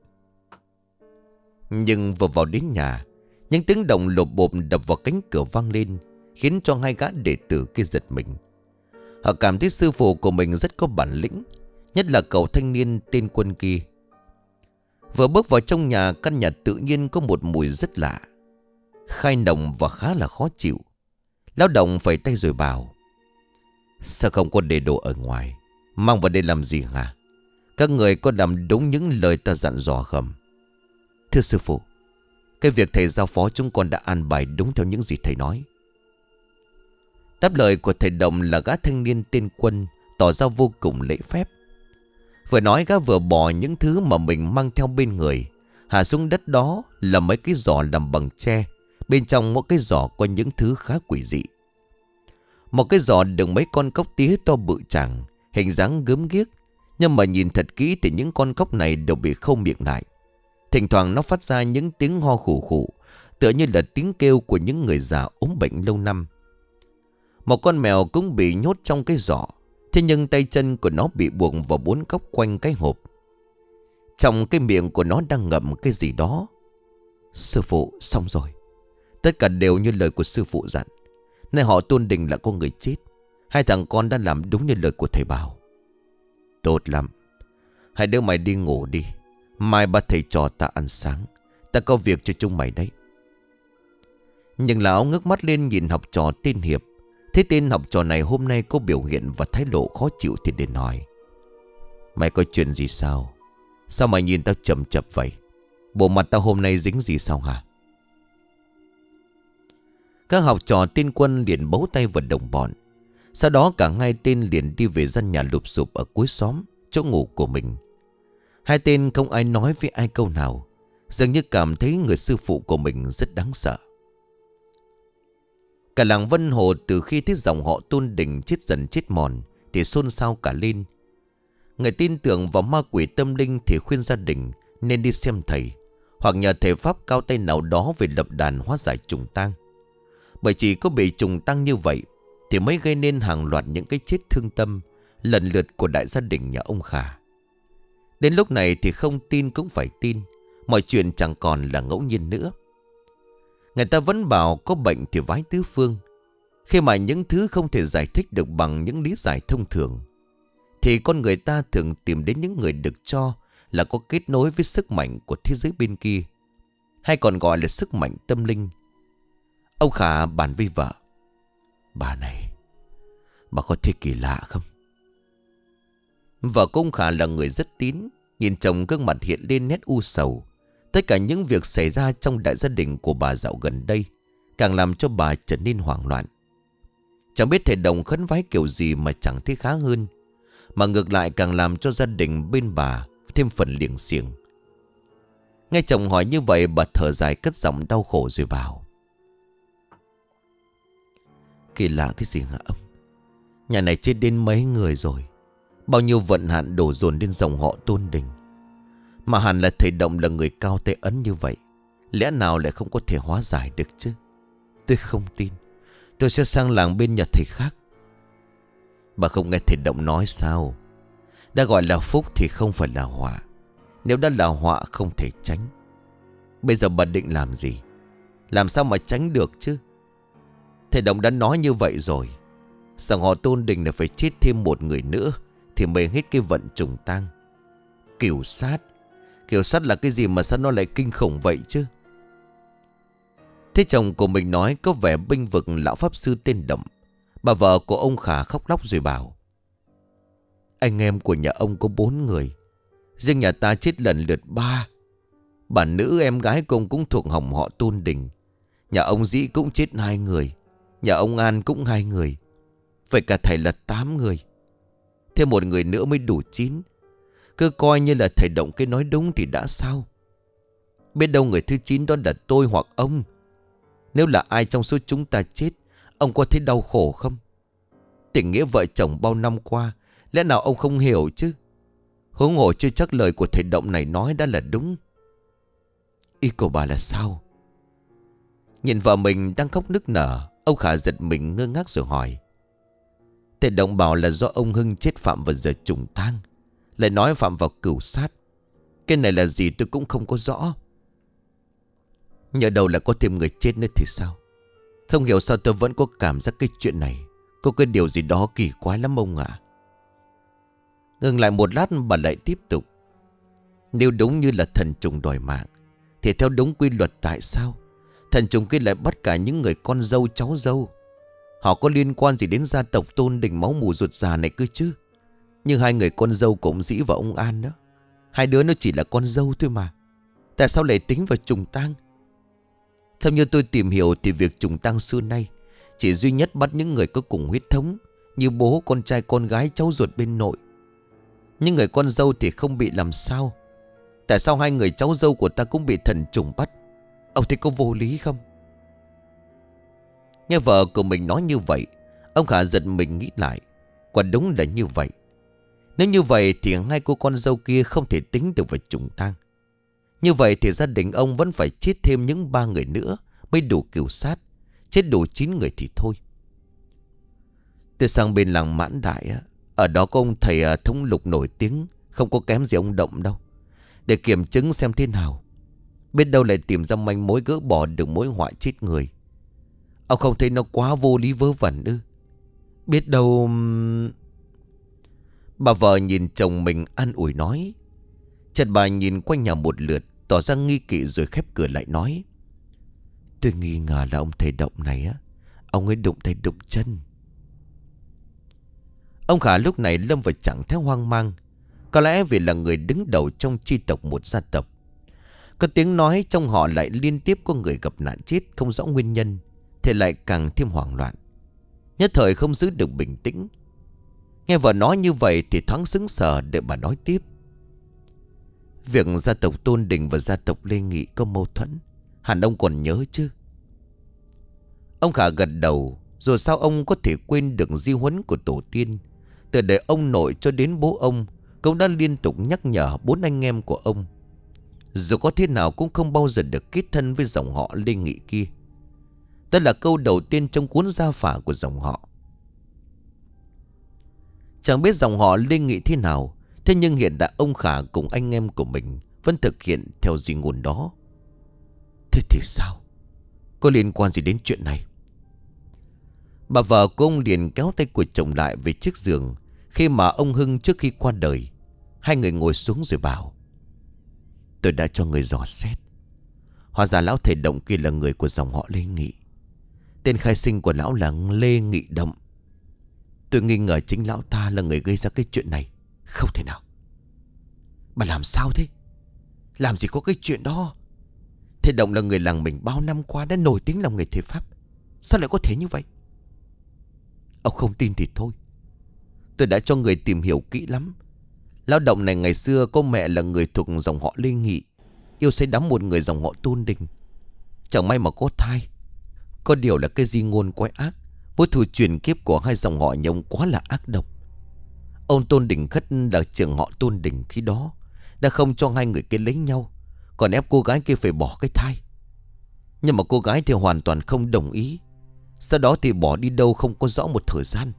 Nhưng vừa vào đến nhà, những tiếng động lộp bộp đập vào cánh cửa vang lên, khiến cho hai gã đệ tử kia giật mình. Họ cảm thấy sư phụ của mình rất có bản lĩnh, nhất là cậu thanh niên tên Quân kia. Vừa bước vào trong nhà, căn nhà tự nhiên có một mùi rất lạ, khai nồng và khá là khó chịu. Lão Động phẩy tay rồi bảo: sao không có để đồ ở ngoài, mang vào đây làm gì hả? Các người có làm đúng những lời ta dặn dò không? Thưa sư phụ, cái việc thầy giao phó chúng con đã an bài đúng theo những gì thầy nói. Đáp lời của thầy Động là gã thanh niên tên Quân tỏ ra vô cùng lễ phép. Vừa nói gã vừa bỏ những thứ mà mình mang theo bên người, Hạ xuống đất đó là mấy cái giỏ làm bằng tre. Bên trong mỗi cái giỏ có những thứ khá quỷ dị. Một cái giỏ đựng mấy con cóc tía to bự chảng, hình dáng gớm ghiếc. Nhưng mà nhìn thật kỹ thì những con cóc này đều bị khâu miệng lại. Thỉnh thoảng nó phát ra những tiếng ho khủ khủ, tựa như là tiếng kêu của những người già ốm bệnh lâu năm. Một con mèo cũng bị nhốt trong cái giỏ. Thế nhưng tay chân của nó bị buộc vào bốn góc quanh cái hộp. Trong cái miệng của nó đang ngậm cái gì đó. Sư phụ, xong rồi. Tất cả đều như lời của sư phụ dặn. Nay họ Tôn Đình là con người chết. Hai thằng con đã làm đúng như lời của thầy bảo. Tốt lắm. Hai đứa mày đi ngủ đi. Mai ba thầy trò ta ăn sáng. Ta có việc cho chúng mày đấy. Nhưng lão ngước mắt lên nhìn học trò tên Hiệp. Thế tên học trò này hôm nay có biểu hiện và thái độ khó chịu thì đến hỏi. Mày có chuyện gì sao? Sao mày nhìn tao chậm chập vậy? Bộ mặt tao hôm nay dính gì sao hả? Các học trò tên Quân liền bấu tay vào đồng bọn. Sau đó cả hai tên liền đi về gian nhà lụp xụp ở cuối xóm, chỗ ngủ của mình. Hai tên không ai nói với ai câu nào, dường như cảm thấy người sư phụ của mình rất đáng sợ. Cả làng Vân Hồ từ khi thấy dòng họ Tôn Đình chết dần chết mòn thì xôn xao cả lên. Người tin tưởng vào ma quỷ tâm linh thì khuyên gia đình nên đi xem thầy, hoặc nhờ thầy pháp cao tay nào đó về lập đàn hóa giải trùng tang. Bởi chỉ có bị trùng tang như vậy thì mới gây nên hàng loạt những cái chết thương tâm lần lượt của đại gia đình nhà ông Khả. Đến lúc này thì không tin cũng phải tin, mọi chuyện chẳng còn là ngẫu nhiên nữa. Người ta vẫn bảo có bệnh thì vái tứ phương. Khi mà những thứ không thể giải thích được bằng những lý giải thông thường thì con người ta thường tìm đến những người được cho là có kết nối với sức mạnh của thế giới bên kia, hay còn gọi là sức mạnh tâm linh. Ông Khả bàn với vợ. Bà này, bà có thấy kỳ lạ không? Vợ của ông Khả là người rất tín. Nhìn chồng gương mặt hiện lên nét u sầu. Tất cả những việc xảy ra trong đại gia đình của bà dạo gần đây càng làm cho bà trở nên hoảng loạn. Chẳng biết thầy Đồng khấn vái kiểu gì mà chẳng thấy khá hơn, mà ngược lại càng làm cho gia đình bên bà thêm phần liệng xiềng. Nghe chồng hỏi như vậy, bà thở dài cất giọng đau khổ rồi bảo. Kỳ lạ cái gì hả ông? Nhà này chết đến mấy người rồi. Bao nhiêu vận hạn đổ dồn lên dòng họ Tôn Đình. Mà hẳn là thầy Động là người cao tay ấn như vậy, lẽ nào lại không có thể hóa giải được chứ? Tôi không tin. Tôi sẽ sang làng bên nhà thầy khác. Bà không nghe thầy Động nói sao? Đã gọi là phúc thì không phải là họa. Nếu đã là họa không thể tránh. Bây giờ bà định làm gì? Làm sao mà tránh được chứ? Thầy Động đã nói như vậy rồi. Dòng họ Tôn Đình là phải chết thêm một người nữa thì mới hết cái vận trùng tang. Cửu sát. Cửu sát là cái gì mà sao nó lại kinh khủng vậy chứ? Thế chồng của mình nói có vẻ bênh vực lão pháp sư tên Động. Bà vợ của ông Khả khóc lóc rồi bảo. Anh em của nhà ông có bốn người, riêng nhà ta chết lần lượt ba. Bà nữ em gái của ông cũng thuộc dòng họ Tôn Đình. Nhà ông Dĩ cũng chết hai người. Nhà ông An cũng hai người. Vậy cả thầy là tám người. Thêm một người nữa mới đủ chín. Cứ coi như là thầy Động cái nói đúng thì đã sao? Biết đâu người thứ chín đó là tôi hoặc ông. Nếu là ai trong số chúng ta chết, ông có thấy đau khổ không? Tình nghĩa vợ chồng bao năm qua, lẽ nào ông không hiểu chứ? Huống hồ chưa chắc lời của thầy Động này nói đã là đúng. Ý của bà là sao? Nhìn vợ mình đang khóc nức nở, ông Khả giật mình ngơ ngác rồi hỏi. Thầy Động bảo là do ông Hưng chết phạm vào giờ trùng tang, lại nói phạm vào cửu sát. Cái này là gì tôi cũng không có rõ. Nhờ đầu là có thêm người chết nữa thì sao? Không hiểu sao tôi vẫn có cảm giác cái chuyện này có cái điều gì đó kỳ quái lắm ông ạ. Ngừng lại một lát bà lại tiếp tục. Nếu đúng như là thần trùng đòi mạng thì theo đúng quy luật tại sao thần trùng kia lại bắt cả những người con dâu cháu dâu? Họ có liên quan gì đến gia tộc Tôn Đình máu mù ruột già này cơ chứ? Nhưng hai người con dâu của ông Dĩ và ông An đó, hai đứa nó chỉ là con dâu thôi mà. Tại sao lại tính vào trùng tang? Theo như tôi tìm hiểu thì việc trùng tang xưa nay chỉ duy nhất bắt những người có cùng huyết thống, như bố, con trai, con gái, cháu ruột bên nội. Nhưng người con dâu thì không bị làm sao. Tại sao hai người cháu dâu của ta cũng bị thần trùng bắt? Ông thấy có vô lý không? Nghe vợ của mình nói như vậy, ông Khả giật mình nghĩ lại. Quả đúng là như vậy. Nếu như vậy thì hai cô con dâu kia không thể tính được vào trùng tang. Như vậy thì gia đình ông vẫn phải chết thêm những ba người nữa mới đủ cửu sát. Chết đủ chín người thì thôi. Tôi sang bên làng Mãn Đại á, ở đó có ông thầy thống lục nổi tiếng, không có kém gì ông Động đâu, để kiểm chứng xem thế nào. Biết đâu lại tìm ra manh mối gỡ bỏ được mối họa chết người. Ông không thấy nó quá vô lý vớ vẩn ư? Biết đâu... Bà vợ nhìn chồng mình an ủi nói. Chợt bà nhìn quanh nhà một lượt, tỏ ra nghi kỵ rồi khép cửa lại nói. Tôi nghi ngờ là ông thầy Động này á, ông ấy đụng tay đụng chân. Ông Khả lúc này lâm vào trạng thái hoang mang. Có lẽ vì là người đứng đầu trong chi tộc một gia tộc. Có tiếng nói trong họ lại liên tiếp có người gặp nạn chết không rõ nguyên nhân, thì lại càng thêm hoảng loạn. Nhất thời không giữ được bình tĩnh. Nghe vợ nói như vậy thì thoáng sững sờ để bà nói tiếp. Việc gia tộc Tôn Đình và gia tộc Lê Nghị có mâu thuẫn, hẳn ông còn nhớ chứ? Ông Khả gật đầu. Rồi sao ông có thể quên được di huấn của tổ tiên? Từ đời ông nội cho đến bố ông cũng đã liên tục nhắc nhở bốn anh em của ông. Dù có thế nào cũng không bao giờ được kết thân với dòng họ Lê Nghị kia. Đó là câu đầu tiên trong cuốn gia phả của dòng họ. Chẳng biết dòng họ Lê Nghị thế nào, thế nhưng hiện tại ông Khả cùng anh em của mình vẫn thực hiện theo di ngôn đó. Thế thì sao? Có liên quan gì đến chuyện này? Bà vợ của ông liền kéo tay của chồng lại về chiếc giường khi mà ông Hưng trước khi qua đời. Hai người ngồi xuống rồi bảo. Tôi đã cho người dò xét. Hóa ra lão thầy Động kia là người của dòng họ Lê Nghị. Tên khai sinh của lão là Lê Nghị Động. Tôi nghi ngờ chính lão ta là người gây ra cái chuyện này. Không thể nào. Bà làm sao thế? Làm gì có cái chuyện đó. Thầy Động là người làng mình bao năm qua đã nổi tiếng làm nghề thầy pháp. Sao lại có thể như vậy? Ông không tin thì thôi. Tôi đã cho người tìm hiểu kỹ lắm. Lão Động này ngày xưa có mẹ là người thuộc dòng họ Lê Nghị, yêu say đắm một người dòng họ Tôn Đình. Chẳng may mà có thai. Có điều là cái di ngôn quái ác. Mối thù truyền kiếp của hai dòng họ nhà ông quá là ác độc. Ông Tôn Đình Khất là trưởng họ Tôn Đình khi đó đã không cho hai người kia lấy nhau, còn ép cô gái kia phải bỏ cái thai. Nhưng mà cô gái thì hoàn toàn không đồng ý. Sau đó thì bỏ đi đâu không có rõ một thời gian.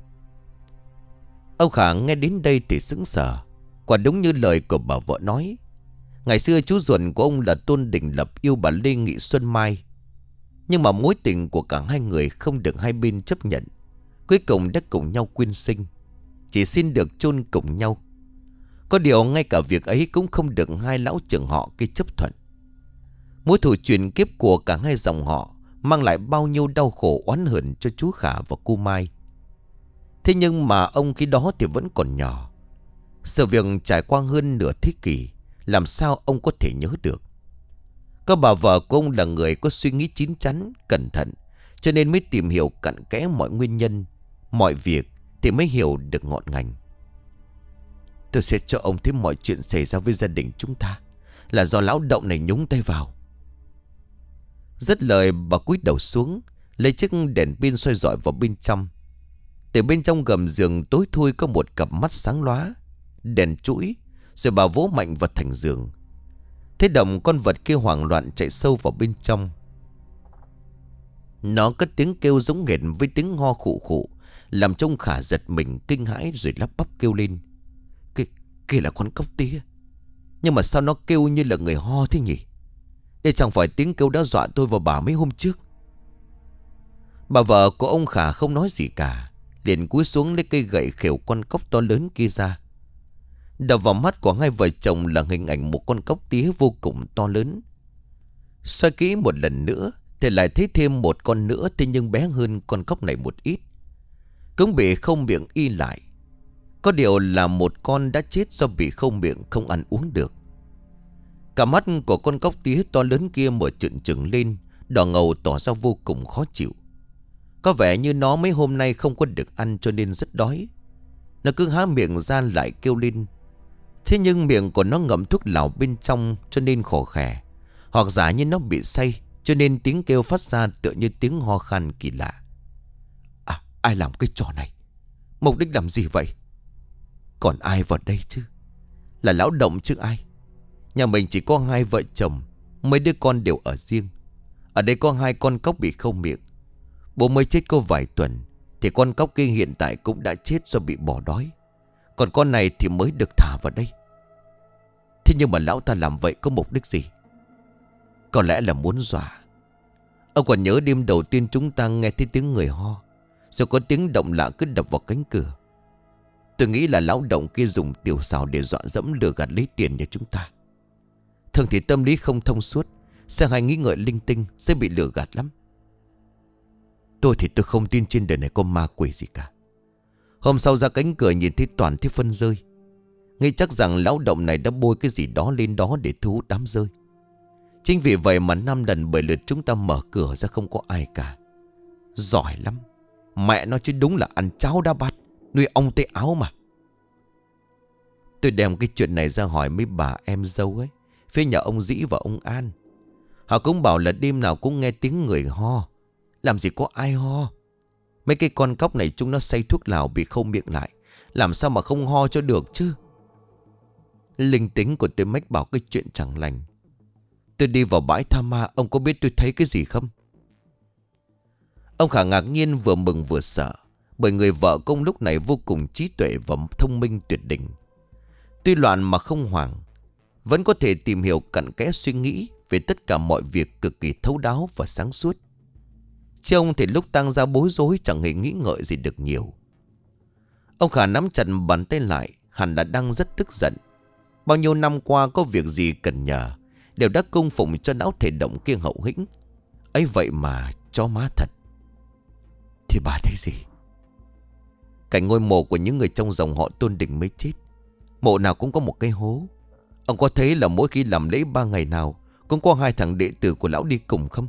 Ông Khả nghe đến đây thì sững sờ. Quả đúng như lời của bà vợ nói. Ngày xưa chú ruột của ông là Tôn Đình Lập yêu bà Lê Nghị Xuân Mai. Nhưng mà mối tình của cả hai người không được hai bên chấp nhận. Cuối cùng đã cùng nhau quyên sinh, chỉ xin được chôn cùng nhau. Có điều ngay cả việc ấy cũng không được hai lão trưởng họ kia chấp thuận. Mối thù truyền kiếp của cả hai dòng họ mang lại bao nhiêu đau khổ oán hận cho chú Khả và cô Mai. Thế nhưng mà ông khi đó thì vẫn còn nhỏ. Sự việc trải qua hơn nửa thế kỷ, làm sao ông có thể nhớ được. Có bà vợ của ông là người có suy nghĩ chín chắn, cẩn thận, cho nên mới tìm hiểu cặn kẽ mọi nguyên nhân, mọi việc thì mới hiểu được ngọn ngành. Tôi sẽ cho ông thấy mọi chuyện xảy ra với gia đình chúng ta là do lão Động này nhúng tay vào. Dứt lời bà cúi đầu xuống, lấy chiếc đèn pin soi rọi vào bên trong. Từ bên trong gầm giường tối thui có một cặp mắt sáng lóa, đèn chuỗi. Rồi bà vỗ mạnh vào thành giường. Thế Động con vật kia hoảng loạn chạy sâu vào bên trong. Nó cất tiếng kêu giống nghẹt với tiếng ho khụ khụ, làm trông Khả giật mình kinh hãi rồi lắp bắp kêu lên. Kia, kia là con cóc tía. Nhưng mà sao nó kêu như là người ho thế nhỉ? Đây chẳng phải tiếng kêu đã dọa tôi và bà mấy hôm trước. Bà vợ của ông Khả không nói gì cả, liền cúi xuống lấy cây gậy khều con cóc to lớn kia ra. Đập vào mắt của hai vợ chồng là hình ảnh một con cóc tía vô cùng to lớn. Xoay kỹ một lần nữa thì lại thấy thêm một con nữa, thế nhưng bé hơn con cóc này một ít. Cũng bị không miệng y lại. Có điều là một con đã chết do bị không miệng không ăn uống được. Cả mắt của con cóc tía to lớn kia mở trừng trừng lên, đỏ ngầu tỏ ra vô cùng khó chịu. Có vẻ như nó mấy hôm nay không có được ăn cho nên rất đói. Nó cứ há miệng ra lại kêu lên. Thế nhưng miệng của nó ngậm thuốc lào bên trong cho nên khổ khè. Hoặc giả như nó bị say cho nên tiếng kêu phát ra tựa như tiếng ho khan kỳ lạ. À, ai làm cái trò này? Mục đích làm gì vậy? Còn ai vào đây chứ? Là lão Động chứ ai? Nhà mình chỉ có hai vợ chồng, mấy đứa con đều ở riêng. Ở đây có hai con cóc bị khâu miệng. Bố mới chết có vài tuần, thì con cóc kia hiện tại cũng đã chết do bị bỏ đói. Còn con này thì mới được thả vào đây. Thế nhưng mà lão ta làm vậy có mục đích gì? Có lẽ là muốn dọa. Ông còn nhớ đêm đầu tiên chúng ta nghe thấy tiếng người ho, rồi có tiếng động lạ cứ đập vào cánh cửa. Tôi nghĩ là lão Động kia dùng tiểu xào để dọa dẫm lừa gạt lấy tiền cho chúng ta. Thường thì tâm lý không thông suốt, sẽ hay nghĩ ngợi linh tinh, sẽ bị lừa gạt lắm. Tôi thì tôi không tin trên đời này có ma quỷ gì cả. Hôm sau ra cánh cửa nhìn thấy toàn thấy phân rơi, nghĩ chắc rằng lão Động này đã bôi cái gì đó lên đó để thu hút đám rơi. Chính vì vậy mà năm lần bảy lượt chúng ta mở cửa ra không có ai cả. Giỏi lắm. Mẹ nó chứ đúng là ăn cháo đá bát, nuôi ong tê áo mà. Tôi đem cái chuyện này ra hỏi mấy bà em dâu ấy, phía nhà ông Dĩ và ông An. Họ cũng bảo là đêm nào cũng nghe tiếng người ho. Làm gì có ai ho? Mấy cái con cóc này chúng nó say thuốc lào bị khâu miệng lại, làm sao mà không ho cho được chứ? Linh tính của tôi mách bảo cái chuyện chẳng lành. Tôi đi vào bãi tha ma, ông có biết tôi thấy cái gì không? Ông Khả ngạc nhiên vừa mừng vừa sợ, bởi người vợ công lúc này vô cùng trí tuệ và thông minh tuyệt đỉnh. Tuy loạn mà không hoảng, vẫn có thể tìm hiểu cặn kẽ suy nghĩ về tất cả mọi việc cực kỳ thấu đáo và sáng suốt. Chứ ông thì lúc tăng ra bối rối chẳng hề nghĩ ngợi gì được nhiều. Ông Khả nắm chặt bàn tay lại, hẳn là đang rất tức giận. Bao nhiêu năm qua có việc gì cần nhờ đều đã cung phụng cho não thể Động kia hậu hĩnh. Ấy vậy mà chó má thật. Thì bà thấy gì? Cảnh ngôi mộ của những người trong dòng họ Tôn Đình mới chết, mộ nào cũng có một cái hố. Ông có thấy là mỗi khi làm lễ ba ngày nào cũng có hai thằng đệ tử của lão đi cùng không?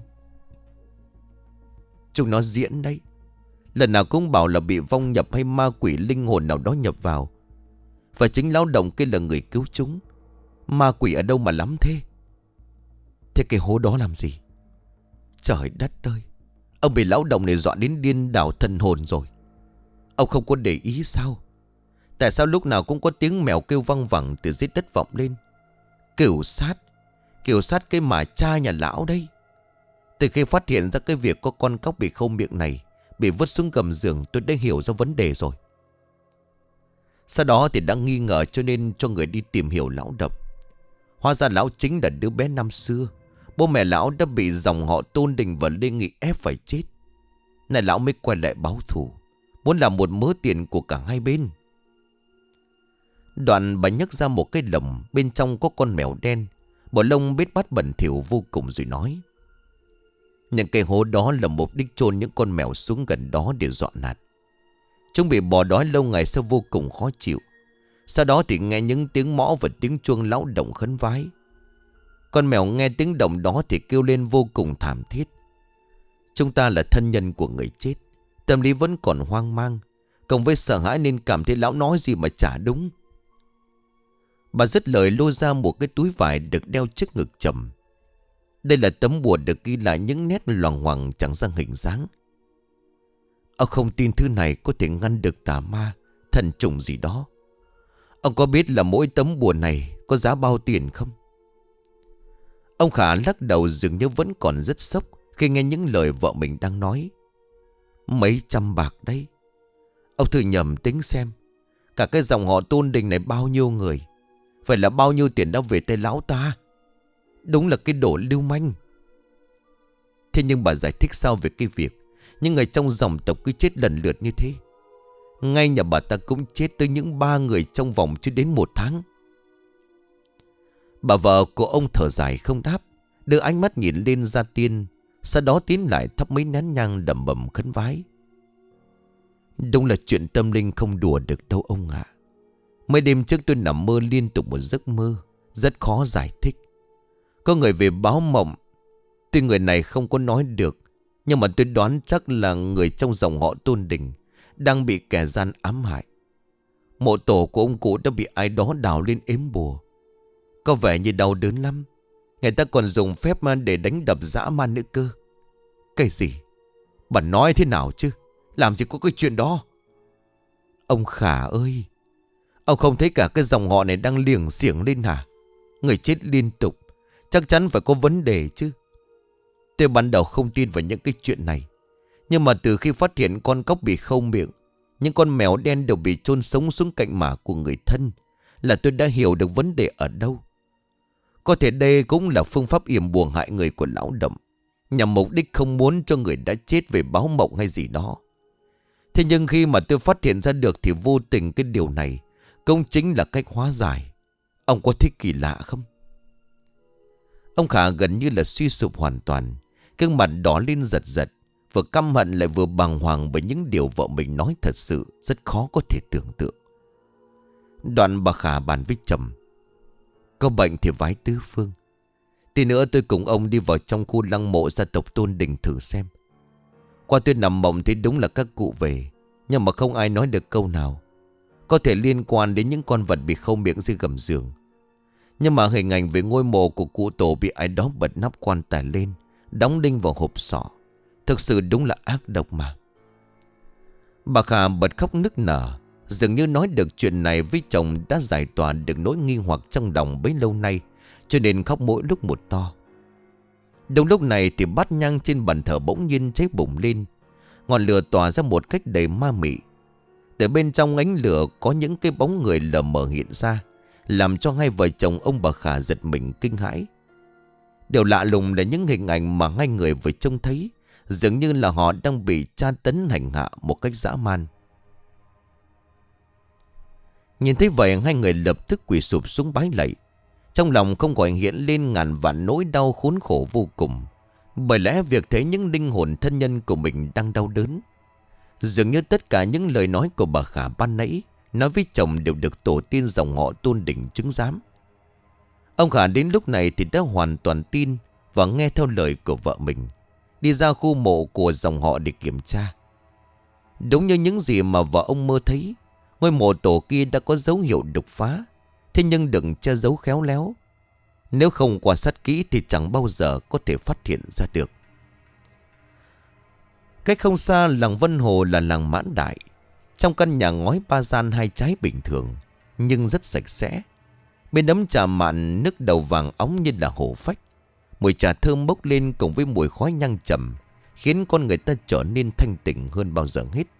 Chúng nó diễn đấy. Lần nào cũng bảo là bị vong nhập hay ma quỷ linh hồn nào đó nhập vào. Và chính lão Động kia là người cứu chúng. Ma quỷ ở đâu mà lắm thế? Thế cái hố đó làm gì? Trời đất ơi, ông bị lão Động này dọa đến điên đảo thần hồn rồi. Ông không có để ý sao? Tại sao lúc nào cũng có tiếng mèo kêu văng vẳng từ dưới đất vọng lên? Cửu sát. Cửu sát cái mà cha nhà lão đây. Từ khi phát hiện ra cái việc có con cóc bị khâu miệng này bị vứt xuống gầm giường, tôi đã hiểu ra vấn đề rồi. Sau đó thì đã nghi ngờ cho nên cho người đi tìm hiểu lão Động. Hóa ra lão chính là đứa bé năm xưa. Bố mẹ lão đã bị dòng họ Tôn Đình và Lê Nghị ép phải chết. Này lão mới quay lại báo thù, muốn làm một mớ tiền của cả hai bên. Đoạn bà nhấc ra một cái lồng, bên trong có con mèo đen, bộ lông bết bát bẩn thỉu vô cùng rồi nói: những cái hố đó là mục đích chôn những con mèo xuống gần đó để dọa nạt. Chúng bị bỏ đói lâu ngày sẽ vô cùng khó chịu. Sau đó thì nghe những tiếng mõ và tiếng chuông lão Động khấn vái. Con mèo nghe tiếng động đó thì kêu lên vô cùng thảm thiết. Chúng ta là thân nhân của người chết, tâm lý vẫn còn hoang mang, cộng với sợ hãi nên cảm thấy lão nói gì mà chả đúng. Bà dứt lời lôi ra một cái túi vải được đeo trước ngực trầm. Đây là tấm bùa được ghi lại những nét loằng ngoằng chẳng ra hình dáng. Ông không tin thứ này có thể ngăn được tà ma, thần trùng gì đó. Ông có biết là mỗi tấm bùa này có giá bao tiền không? Ông Khả lắc đầu dường như vẫn còn rất sốc khi nghe những lời vợ mình đang nói. Mấy trăm bạc đấy. Ông thử nhầm tính xem, cả cái dòng họ Tôn Đình này bao nhiêu người, vậy là bao nhiêu tiền đã về tay lão ta? Đúng là cái đồ lưu manh. Thế nhưng bà giải thích sao về cái việc những người trong dòng tộc cứ chết lần lượt như thế? Ngay nhà bà ta cũng chết tới những ba người trong vòng chưa đến một tháng. Bà vợ của ông thở dài không đáp, đưa ánh mắt nhìn lên Gia Tiên, sau đó tiến lại thắp mấy nén nhang đầm bầm khấn vái. Đúng là chuyện tâm linh không đùa được đâu ông ạ. Mấy đêm trước tôi nằm mơ liên tục một giấc mơ rất khó giải thích. Có người về báo mộng. Tuy người này không có nói được, nhưng mà tôi đoán chắc là người trong dòng họ Tôn Đình đang bị kẻ gian ám hại. Mộ tổ của ông cụ đã bị ai đó đào lên ếm bùa. Có vẻ như đau đớn lắm. Người ta còn dùng phép mà để đánh đập dã man nữa cơ. Cái gì? Bà nói thế nào chứ? Làm gì có cái chuyện đó? Ông Khả ơi, ông không thấy cả cái dòng họ này đang liềng xiềng lên hả? Người chết liên tục, chắc chắn phải có vấn đề chứ. Tôi ban đầu không tin vào những cái chuyện này, nhưng mà từ khi phát hiện con cóc bị khâu miệng, những con mèo đen đều bị chôn sống xuống cạnh mả của người thân, là tôi đã hiểu được vấn đề ở đâu. Có thể đây cũng là phương pháp yểm buộc hại người của lão Đậm, nhằm mục đích không muốn cho người đã chết về báo mộng hay gì đó. Thế nhưng khi mà tôi phát hiện ra được thì vô tình cái điều này cũng chính là cách hóa giải. Ông có thấy kỳ lạ không? Ông Khả gần như là suy sụp hoàn toàn, gương mặt đỏ lên giật giật, vừa căm hận lại vừa bàng hoàng bởi những điều vợ mình nói thật sự rất khó có thể tưởng tượng. Đoạn bà Khả bàn với chồng: có bệnh thì vái tứ phương. Tí nữa tôi cùng ông đi vào trong khu lăng mộ gia tộc Tôn Đình thử xem. Qua tôi nằm mộng thì đúng là các cụ về, nhưng mà không ai nói được câu nào. Có thể liên quan đến những con vật bị khâu miệng dưới gầm giường. Nhưng mà hình ảnh về ngôi mộ của cụ tổ bị ai đó bật nắp quan tài lên, đóng đinh vào hộp sọ, thực sự đúng là ác độc mà. Bà Khả bật khóc nức nở, dường như nói được chuyện này với chồng đã giải tỏa được nỗi nghi hoặc trong lòng bấy lâu nay, cho nên khóc mỗi lúc một to. Đúng lúc này thì bát nhang trên bàn thờ bỗng nhiên cháy bùng lên, ngọn lửa tỏa ra một cách đầy ma mị. Từ bên trong ánh lửa có những cái bóng người lờ mờ hiện ra, làm cho hai vợ chồng ông bà Khả giật mình kinh hãi. Điều lạ lùng là những hình ảnh mà hai người vừa trông thấy dường như là họ đang bị tra tấn hành hạ một cách dã man. Nhìn thấy vậy, hai người lập tức quỳ sụp xuống bái lạy. Trong lòng không khỏi hiện lên ngàn vạn nỗi đau khốn khổ vô cùng, bởi lẽ việc thấy những linh hồn thân nhân của mình đang đau đớn. Dường như tất cả những lời nói của bà Khả ban nãy nói với chồng đều được tổ tiên dòng họ Tôn Đình chứng giám. Ông Khả đến lúc này thì đã hoàn toàn tin và nghe theo lời của vợ mình, đi ra khu mộ của dòng họ để kiểm tra. Đúng như những gì mà vợ ông mơ thấy, ngôi mộ tổ kia đã có dấu hiệu đục phá. Thế nhưng đừng che giấu khéo léo, nếu không quan sát kỹ thì chẳng bao giờ có thể phát hiện ra được. Cách không xa làng Vân Hồ là làng Mãn Đại. Trong căn nhà ngói ba gian hai trái bình thường, nhưng rất sạch sẽ. Bên ấm trà mạn nước đầu vàng óng như là hổ phách. Mùi trà thơm bốc lên cùng với mùi khói nhang trầm, khiến con người ta trở nên thanh tỉnh hơn bao giờ hết.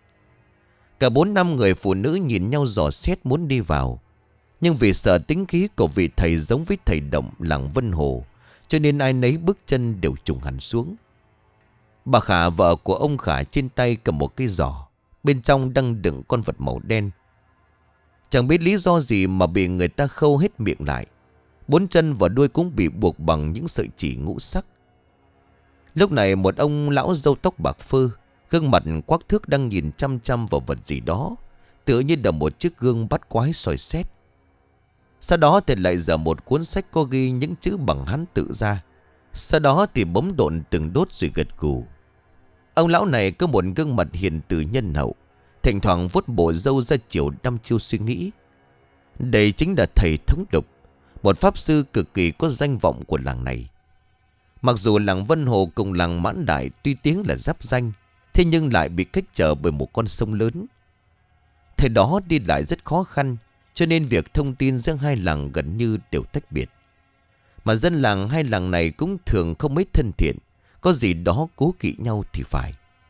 Cả bốn năm người phụ nữ nhìn nhau dò xét muốn đi vào, nhưng vì sợ tính khí của vị thầy giống với thầy Động làng Vân Hồ, cho nên ai nấy bước chân đều trùng hẳn xuống. Bà Khả, vợ của ông Khả, trên tay cầm một cái giỏ, bên trong đang đựng con vật màu đen. Chẳng biết lý do gì mà bị người ta khâu hết miệng lại. Bốn chân và đuôi cũng bị buộc bằng những sợi chỉ ngũ sắc. Lúc này một ông lão râu tóc bạc phơ, gương mặt quắc thước đang nhìn chăm chăm vào vật gì đó, tựa như là một chiếc gương bắt quái soi xét. Sau đó thì lại dở một cuốn sách có ghi những chữ bằng Hán tự ra. Sau đó thì bấm độn từng đốt rồi gật gù. Ông lão này có một gương mặt hiền từ nhân hậu, thỉnh thoảng vuốt bộ râu ra chiều đăm chiêu suy nghĩ. Đây chính là thầy Thống Lục, một pháp sư cực kỳ có danh vọng của làng này. Mặc dù làng Vân Hồ cùng làng Mãn Đại tuy tiếng là giáp danh, thế nhưng lại bị cách trở bởi một con sông lớn. Thời đó đi lại rất khó khăn, cho nên việc thông tin giữa hai làng gần như đều tách biệt. Mà dân làng hai làng này cũng thường không mấy thân thiện, có gì đó cố kỵ nhau thì phải.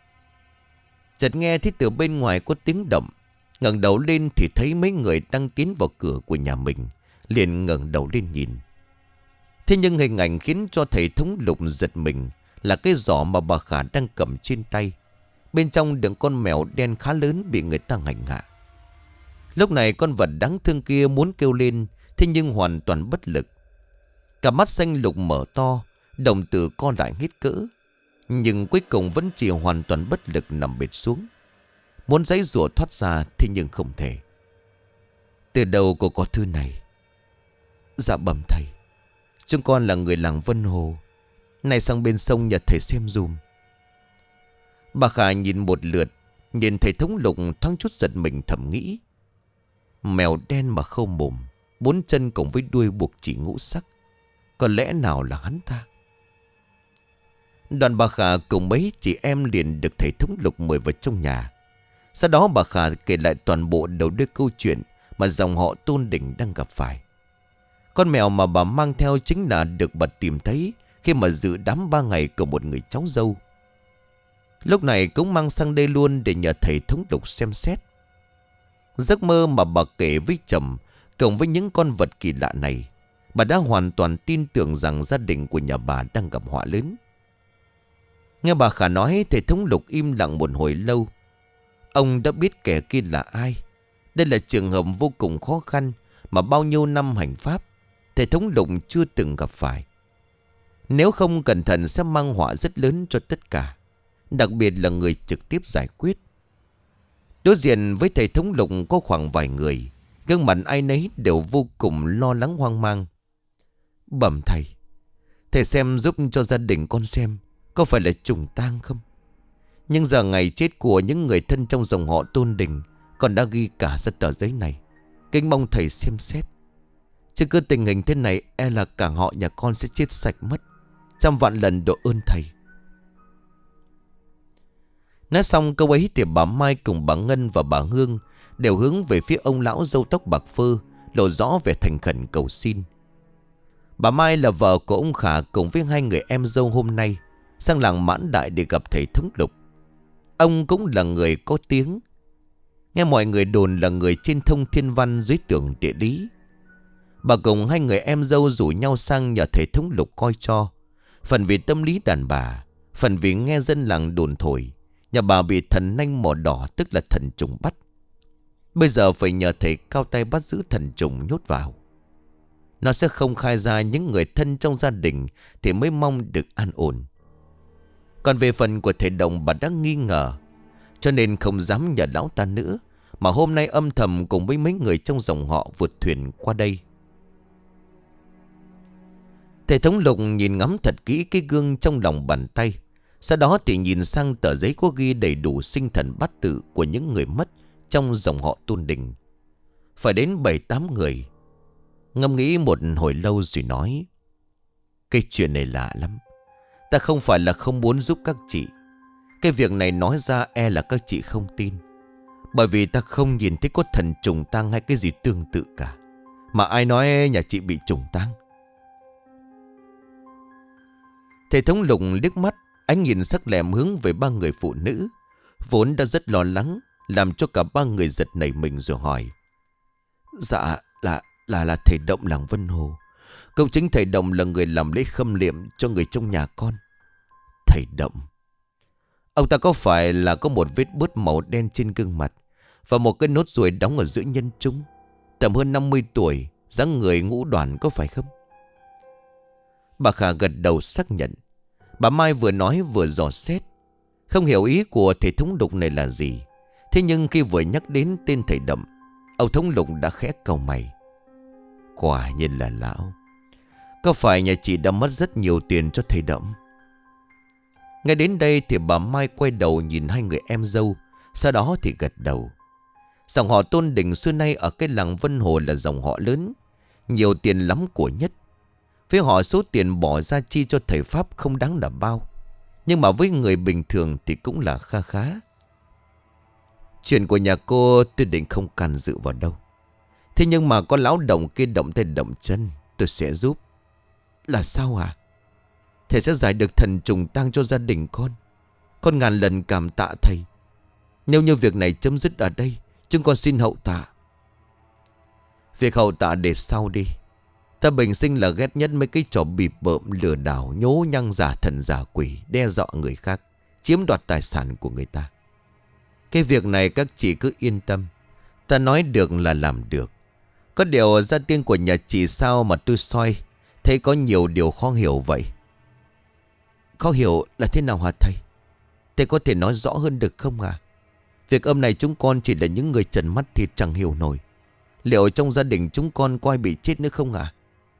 Chợt nghe thấy từ bên ngoài có tiếng động, ngẩng đầu lên thì thấy mấy người đang tiến vào cửa của nhà mình, liền ngẩng đầu lên nhìn. Thế nhưng hình ảnh khiến cho thầy Thống Lục giật mình là cái giỏ mà bà Khả đang cầm trên tay. Bên trong đựng con mèo đen khá lớn bị người ta hành hạ. Lúc này con vật đáng thương kia muốn kêu lên, thế nhưng hoàn toàn bất lực. Cả mắt xanh lục mở to, đồng tử co lại hết cỡ, nhưng cuối cùng vẫn chỉ hoàn toàn bất lực nằm bệt xuống. Muốn giãy giụa thoát ra thế nhưng không thể. Từ đầu cô có thư này? Dạ bẩm thầy, chúng con là người làng Vân Hồ, nay sang bên sông nhờ thầy xem dùm. Bà Khả nhìn một lượt, nhìn thầy Thống Lục thoáng chút giật mình thầm nghĩ. Mèo đen mà không mồm, bốn chân cùng với đuôi buộc chỉ ngũ sắc. Có lẽ nào là hắn ta? Đoàn bà Khả cùng mấy chị em liền được thầy thống lục mời vào trong nhà. Sau đó bà Khả kể lại toàn bộ đầu đuôi câu chuyện mà dòng họ Tôn Đình đang gặp phải. Con mèo mà bà mang theo chính là được bà tìm thấy khi mà dự đám ba ngày của một người cháu dâu. Lúc này cũng mang sang đây luôn để nhờ thầy thống lục xem xét. Giấc mơ mà bà kể với chồng cộng với những con vật kỳ lạ này, bà đã hoàn toàn tin tưởng rằng gia đình của nhà bà đang gặp họa lớn. Nghe bà Khả nói, thầy thống lục im lặng một hồi lâu. Ông đã biết kẻ kia là ai. Đây là trường hợp vô cùng khó khăn mà bao nhiêu năm hành pháp thầy thống lục chưa từng gặp phải. Nếu không cẩn thận sẽ mang họa rất lớn cho tất cả, đặc biệt là người trực tiếp giải quyết. Đối diện với thầy thống lục có khoảng vài người, gương mặt ai nấy đều vô cùng lo lắng hoang mang. Bẩm thầy, thầy xem giúp cho gia đình con xem có phải là trùng tang không? Nhưng giờ ngày chết của những người thân trong dòng họ Tôn Đình còn đã ghi cả ra tờ giấy này. Kính mong thầy xem xét. Chứ cứ tình hình thế này e là cả họ nhà con sẽ chết sạch mất. Trăm vạn lần độ ơn thầy. Nói xong câu ấy thì bà Mai cùng bà Ngân và bà Hương đều hướng về phía ông lão râu tóc bạc phơ, lộ rõ vẻ thành khẩn cầu xin. Bà Mai là vợ của ông Khả cùng với hai người em dâu hôm nay sang làng Mãn Đại để gặp thầy thống lục. Ông cũng là người có tiếng, nghe mọi người đồn là người trên thông thiên văn dưới tường địa lý. Bà cùng hai người em dâu rủ nhau sang nhờ thầy thống lục coi cho. Phần vì tâm lý đàn bà, phần vì nghe dân làng đồn thổi nhà bà bị thần nanh mỏ đỏ, tức là thần trùng bắt. Bây giờ phải nhờ thầy cao tay bắt giữ thần trùng nhốt vào. Nó sẽ không khai ra những người thân trong gia đình thì mới mong được an ổn. Còn về phần của thầy Đồng, bà đã nghi ngờ, cho nên không dám nhờ lão ta nữa, mà hôm nay âm thầm cùng với mấy người trong dòng họ vượt thuyền qua đây. Thầy thống lục nhìn ngắm thật kỹ cái gương trong lòng bàn tay. Sau đó thì nhìn sang tờ giấy có ghi đầy đủ sinh thần bát tự của những người mất trong dòng họ Tôn Đình. Phải đến bảy tám người. Ngẫm nghĩ một hồi lâu rồi nói: cái chuyện này lạ lắm. Ta không phải là không muốn giúp các chị. Cái việc này nói ra e là các chị không tin. Bởi vì ta không nhìn thấy có thần trùng tang hay cái gì tương tự cả. Mà ai nói nhà chị bị trùng tang? Thầy thống lục liếc mắt, ánh nhìn sắc lẹm hướng về ba người phụ nữ vốn đã rất lo lắng, làm cho cả ba người giật nảy mình rồi hỏi: Dạ là là là thầy Động làng Vân Hồ. Công chính thầy Động là người làm lễ khâm liệm cho người trong nhà con. Thầy Động, ông ta có phải là có một vết bớt màu đen trên gương mặt và một cái nốt ruồi đóng ở giữa nhân trung, tầm hơn năm mươi tuổi, dáng người ngũ đoàn có phải không? Bà Khả gật đầu xác nhận. Bà Mai vừa nói vừa dò xét, không hiểu ý của thầy thống lục này là gì. Thế nhưng khi vừa nhắc đến tên thầy Đậm, ông thống lục đã khẽ cau mày. Quả nhiên là lão. Có phải nhà chị đã mất rất nhiều tiền cho thầy Đậm? Ngay đến đây thì bà Mai quay đầu nhìn hai người em dâu, sau đó thì gật đầu. Dòng họ Tôn Đình xưa nay ở cái làng Vân Hồ là dòng họ lớn, nhiều tiền lắm của nhất. Với họ số tiền bỏ ra chi cho thầy Pháp không đáng là bao, nhưng mà với người bình thường thì cũng là kha khá. Chuyện của nhà cô tôi định không can dự vào đâu. Thế nhưng mà có lão Động kia động tay động chân, tôi sẽ giúp. Là sao à? Thầy sẽ giải được thần trùng tang cho gia đình con. Con ngàn lần cảm tạ thầy. Nếu như việc này chấm dứt ở đây, chúng con xin hậu tạ. Việc hậu tạ để sau đi. Ta bình sinh là ghét nhất mấy cái trò bịp bợm, lừa đảo, nhố nhăng, giả thần giả quỷ, đe dọa người khác, chiếm đoạt tài sản của người ta. Cái việc này các chị cứ yên tâm, ta nói được là làm được. Có điều gia tiên của nhà chị sao mà tôi soi thấy có nhiều điều khó hiểu vậy? Khó hiểu là thế nào hả thầy? Thầy có thể nói rõ hơn được không à? Việc âm này chúng con chỉ là những người trần mắt thịt chẳng hiểu nổi. Liệu trong gia đình chúng con có ai bị chết nữa không à?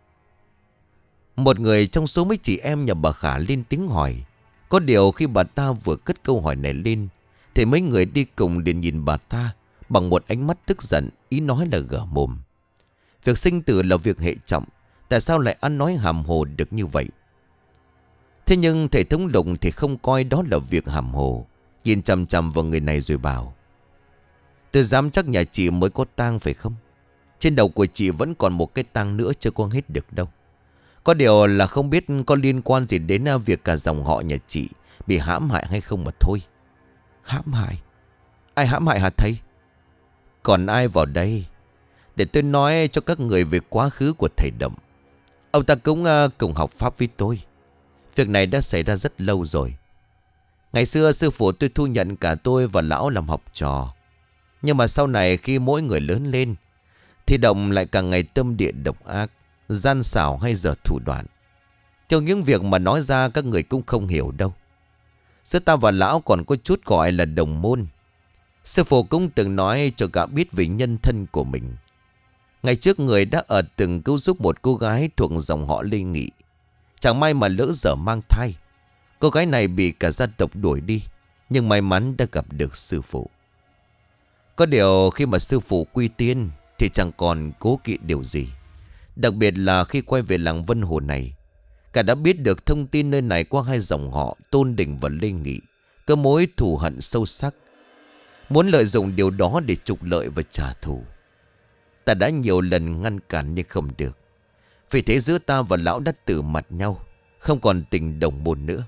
Một người trong số mấy chị em nhà bà Khả lên tiếng hỏi. Có điều khi bà ta vừa cất câu hỏi này lên thì mấy người đi cùng liền nhìn bà ta bằng một ánh mắt tức giận, ý nói là gở mồm. Việc sinh tử là việc hệ trọng, tại sao lại ăn nói hàm hồ được như vậy? Thế nhưng thầy thống lục thì không coi đó là việc hàm hồ, nhìn chằm chằm vào người này rồi bảo: tôi dám chắc nhà chị mới có tang phải không? Trên đầu của chị vẫn còn một cái tang nữa chưa có hết được đâu. Có điều là không biết có liên quan gì đến việc cả dòng họ nhà chị bị hãm hại hay không mà thôi. Hãm hại? Ai hãm hại hả thầy? Còn ai vào đây? Để tôi nói cho các người về quá khứ của thầy Đậm. Ông ta cũng uh, cùng học pháp với tôi. Việc này đã xảy ra rất lâu rồi. Ngày xưa sư phụ tôi thu nhận cả tôi và lão làm học trò. Nhưng mà sau này khi mỗi người lớn lên thì Động lại càng ngày tâm địa độc ác, gian xảo hay dở thủ đoạn. Theo những việc mà nói ra các người cũng không hiểu đâu. Giữa ta và lão còn có chút gọi là đồng môn. Sư phụ cũng từng nói cho cả biết về nhân thân của mình. Ngày trước người đã ở từng cứu giúp một cô gái thuộc dòng họ Lê Nghị. Chẳng may mà lỡ dở mang thai. Cô gái này bị cả gia tộc đuổi đi, nhưng may mắn đã gặp được sư phụ. Có điều khi mà sư phụ quy tiên thì chẳng còn cố kỵ điều gì. Đặc biệt là khi quay về làng Vân Hồ này, cả đã biết được thông tin nơi này qua hai dòng họ Tôn Đình và Lê Nghị có mối thù hận sâu sắc, muốn lợi dụng điều đó để trục lợi và trả thù. Ta đã nhiều lần ngăn cản nhưng không được. Vì thế giữa ta và lão đã từ mặt nhau, không còn tình đồng môn nữa.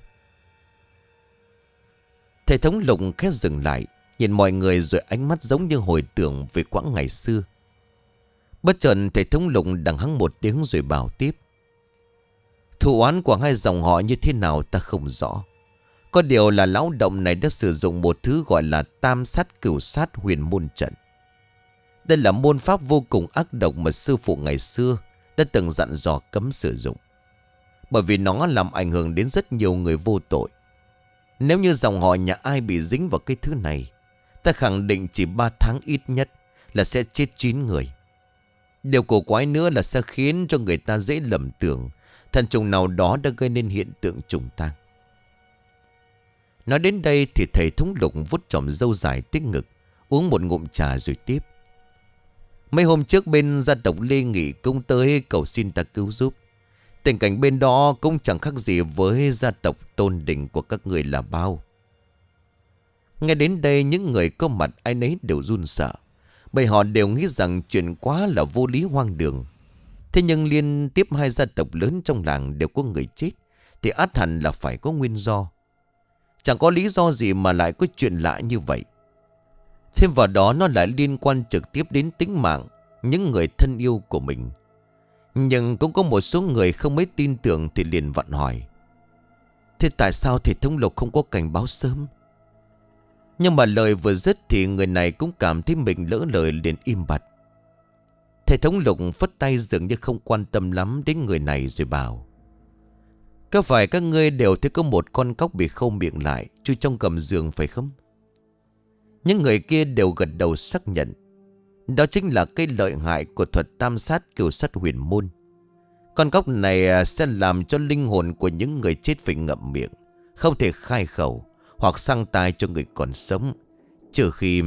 Thầy thống lục khẽ dừng lại, nhìn mọi người rồi ánh mắt giống như hồi tưởng về quãng ngày xưa. Bất chợt thầy thống lục đằng hắng một tiếng rồi bảo tiếp: thù oán của hai dòng họ như thế nào ta không rõ. Có điều là lão Động này đã sử dụng một thứ gọi là tam sát cửu sát huyền môn trận. Đây là môn pháp vô cùng ác độc mà sư phụ ngày xưa đã từng dặn dò cấm sử dụng, bởi vì nó làm ảnh hưởng đến rất nhiều người vô tội. Nếu như dòng họ nhà ai bị dính vào cái thứ này, ta khẳng định chỉ ba tháng ít nhất là sẽ chết chín người. Điều cổ quái nữa là sẽ khiến cho người ta dễ lầm tưởng thần trùng nào đó đã gây nên hiện tượng trùng tang. Nói đến đây thì thầy thống lục vuốt chòm râu dài tích ngực, uống một ngụm trà rồi tiếp: mấy hôm trước bên gia tộc Lê Nghị cũng tới cầu xin ta cứu giúp. Tình cảnh bên đó cũng chẳng khác gì với gia tộc Tôn Đình của các người là bao. Nghe đến đây những người có mặt ai nấy đều run sợ, bởi họ đều nghĩ rằng chuyện quá là vô lý hoang đường. Thế nhưng liên tiếp hai gia tộc lớn trong làng đều có người chết thì ắt hẳn là phải có nguyên do. Chẳng có lý do gì mà lại có chuyện lạ như vậy. Thêm vào đó nó lại liên quan trực tiếp đến tính mạng những người thân yêu của mình. Nhưng cũng có một số người không mấy tin tưởng thì liền vặn hỏi: thế tại sao thầy thống lục không có cảnh báo sớm? Nhưng mà lời vừa dứt thì người này cũng cảm thấy mình lỡ lời liền im bặt. Thầy thống lục phất tay dường như không quan tâm lắm đến người này rồi bảo: có phải các ngươi đều thấy có một con cóc bị khâu miệng lại chui trong gầm giường phải không? Những người kia đều gật đầu xác nhận. Đó chính là cái lợi hại của thuật tam sát cửu sát huyền môn. Con cóc này sẽ làm cho linh hồn của những người chết phải ngậm miệng, không thể khai khẩu hoặc sang tai cho người còn sống, Trừ khi...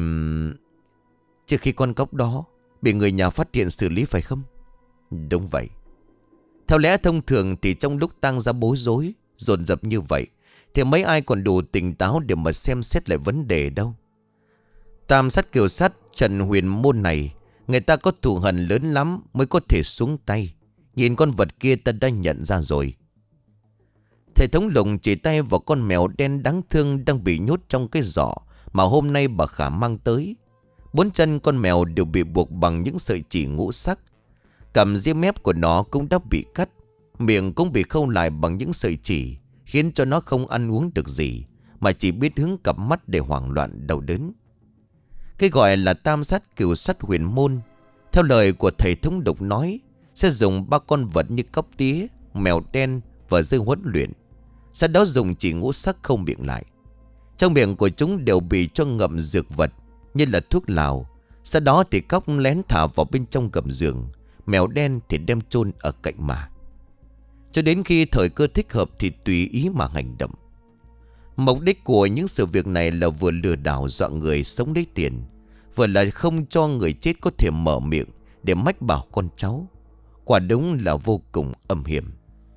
Trừ khi con cóc đó bị người nhà phát hiện xử lý phải không? Đúng vậy. Theo lẽ thông thường thì trong lúc tang ra bối rối dồn dập như vậy thì mấy ai còn đủ tỉnh táo để mà xem xét lại vấn đề đâu. Tam sát kiều sát Trần huyền môn này, người ta có thù hận lớn lắm mới có thể xuống tay. Nhìn con vật kia ta đã nhận ra rồi. Thầy thống lùng chỉ tay vào con mèo đen đáng thương đang bị nhốt trong cái giỏ mà hôm nay bà Khả mang tới. Bốn chân con mèo đều bị buộc bằng những sợi chỉ ngũ sắc. Cầm ria mép của nó cũng đã bị cắt, miệng cũng bị khâu lại bằng những sợi chỉ, khiến cho nó không ăn uống được gì, mà chỉ biết hướng cặp mắt để hoảng loạn đau đớn. Cái gọi là tam sát cửu sát huyền môn, theo lời của thầy thống độc nói, sẽ dùng ba con vật như cóc tía, mèo đen và dê huấn luyện. Sau đó dùng chỉ ngũ sắc không miệng lại. Trong miệng của chúng đều bị cho ngậm dược vật như là thuốc lào. Sau đó thì cóc lén thả vào bên trong gầm giường, mèo đen thì đem chôn ở cạnh mà. Cho đến khi thời cơ thích hợp thì tùy ý mà hành động. Mục đích của những sự việc này là vừa lừa đảo dọa người sống lấy tiền, vừa là không cho người chết có thể mở miệng để mách bảo con cháu. Quả đúng là vô cùng âm hiểm.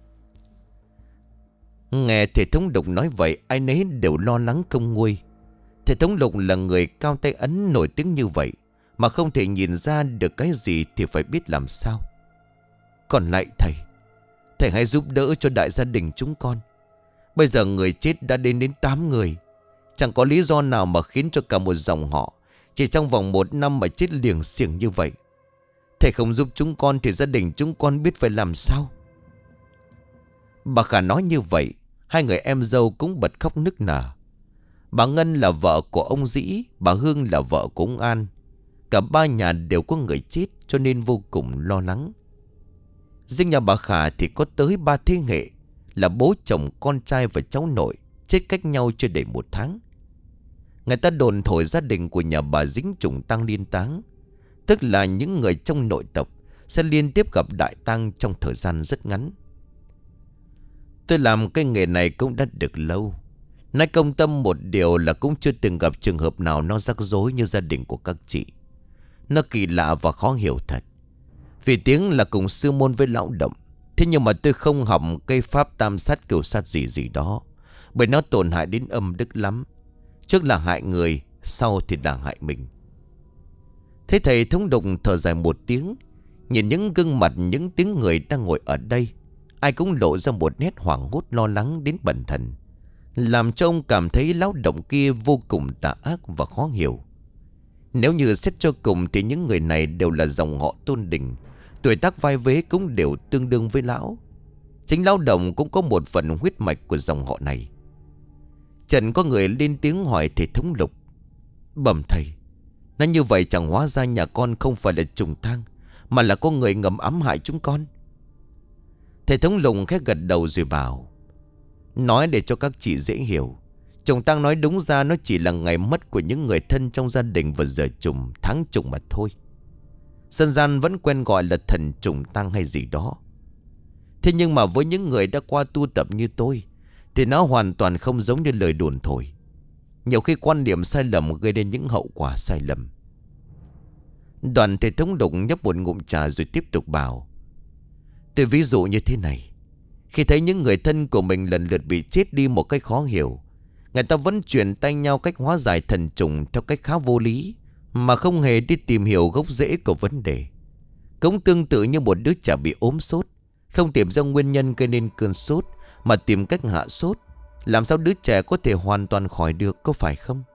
Nghe thầy thống lục nói vậy, ai nấy đều lo lắng không nguôi. Thầy thống lục là người cao tay ấn nổi tiếng như vậy, mà không thể nhìn ra được cái gì thì phải biết làm sao. Còn lại thầy, thầy hãy giúp đỡ cho đại gia đình chúng con. Bây giờ người chết đã đến đến tám người. Chẳng có lý do nào mà khiến cho cả một dòng họ chỉ trong vòng một năm mà chết liềng xiềng như vậy. Thầy không giúp chúng con thì gia đình chúng con biết phải làm sao. Bà Khả nói như vậy, hai người em dâu cũng bật khóc nức nở. Bà Ngân là vợ của ông Dĩ, bà Hương là vợ của ông An. Cả ba nhà đều có người chết cho nên vô cùng lo lắng. Riêng nhà bà Khả thì có tới ba thế hệ, là bố chồng, con trai và cháu nội, chết cách nhau chưa đầy một tháng. Người ta đồn thổi gia đình của nhà bà dính trùng tang liên táng, tức là những người trong nội tộc sẽ liên tiếp gặp đại tang trong thời gian rất ngắn. Tôi làm cái nghề này cũng đã được lâu. Nói công tâm một điều là cũng chưa từng gặp trường hợp nào nó rắc rối như gia đình của các chị. Nó kỳ lạ và khó hiểu thật. Vì tiếng là cùng sư môn với lão động, thế nhưng mà tôi không học cây pháp tam sát cửu sát gì gì đó, bởi nó tổn hại đến âm đức lắm. Trước là hại người, sau thì là hại mình. Thế thầy thống đụng thở dài một tiếng, nhìn những gương mặt những tiếng người đang ngồi ở đây, ai cũng lộ ra một nét hoảng hốt lo lắng đến bần thần, làm cho ông cảm thấy lão động kia vô cùng tà ác và khó hiểu. Nếu như xét cho cùng thì những người này đều là dòng họ Tôn Đình, tuổi tác vai vế cũng đều tương đương với lão. Chính lão động cũng có một phần huyết mạch của dòng họ này. Trần có người lên tiếng hỏi thầy thống lục: Bẩm thầy, nói như vậy chẳng hóa ra nhà con không phải là trùng tang, mà là có người ngầm ám hại chúng con. Thầy thống lục khẽ gật đầu rồi bảo: Nói để cho các chị dễ hiểu, trùng tang nói đúng ra nó chỉ là ngày mất của những người thân trong gia đình vào giờ trùng, tháng trùng mà thôi. Dân gian vẫn quen gọi là thần trùng tang hay gì đó. Thế nhưng mà với những người đã qua tu tập như tôi thì nó hoàn toàn không giống như lời đồn thổi. Nhiều khi quan điểm sai lầm gây đến những hậu quả sai lầm. Đoàn thầy thống đụng nhấp một ngụm trà rồi tiếp tục bảo: Tôi ví dụ như thế này. Khi thấy những người thân của mình lần lượt bị chết đi một cách khó hiểu, người ta vẫn truyền tay nhau cách hóa giải thần trùng theo cách khá vô lý, mà không hề đi tìm hiểu gốc rễ của vấn đề. Cũng tương tự như một đứa trẻ bị ốm sốt, không tìm ra nguyên nhân gây nên cơn sốt, mà tìm cách hạ sốt, làm sao đứa trẻ có thể hoàn toàn khỏi được, có phải không?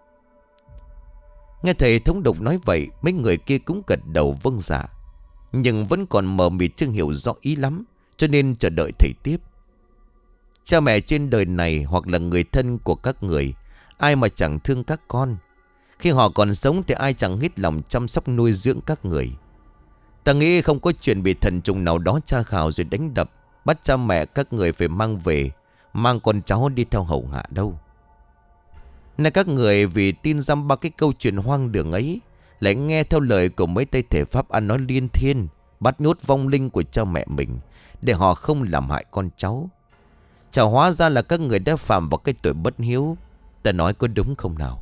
Nghe thầy thống độc nói vậy, mấy người kia cũng gật đầu vâng dạ, nhưng vẫn còn mờ mịt chưa hiểu rõ ý lắm, cho nên chờ đợi thầy tiếp. Cha mẹ trên đời này hoặc là người thân của các người, ai mà chẳng thương các con. Khi họ còn sống thì ai chẳng hết lòng chăm sóc nuôi dưỡng các người. Ta nghĩ không có chuyện bị thần trùng nào đó tra khảo rồi đánh đập, bắt cha mẹ các người phải mang về, mang con cháu đi theo hầu hạ đâu. Nên các người vì tin dăm ba cái câu chuyện hoang đường ấy, lại nghe theo lời của mấy tay thể pháp ăn nói liên thiên, bắt nhốt vong linh của cha mẹ mình, để họ không làm hại con cháu. Chả hóa ra là các người đã phạm vào cái tội bất hiếu. Ta nói có đúng không nào?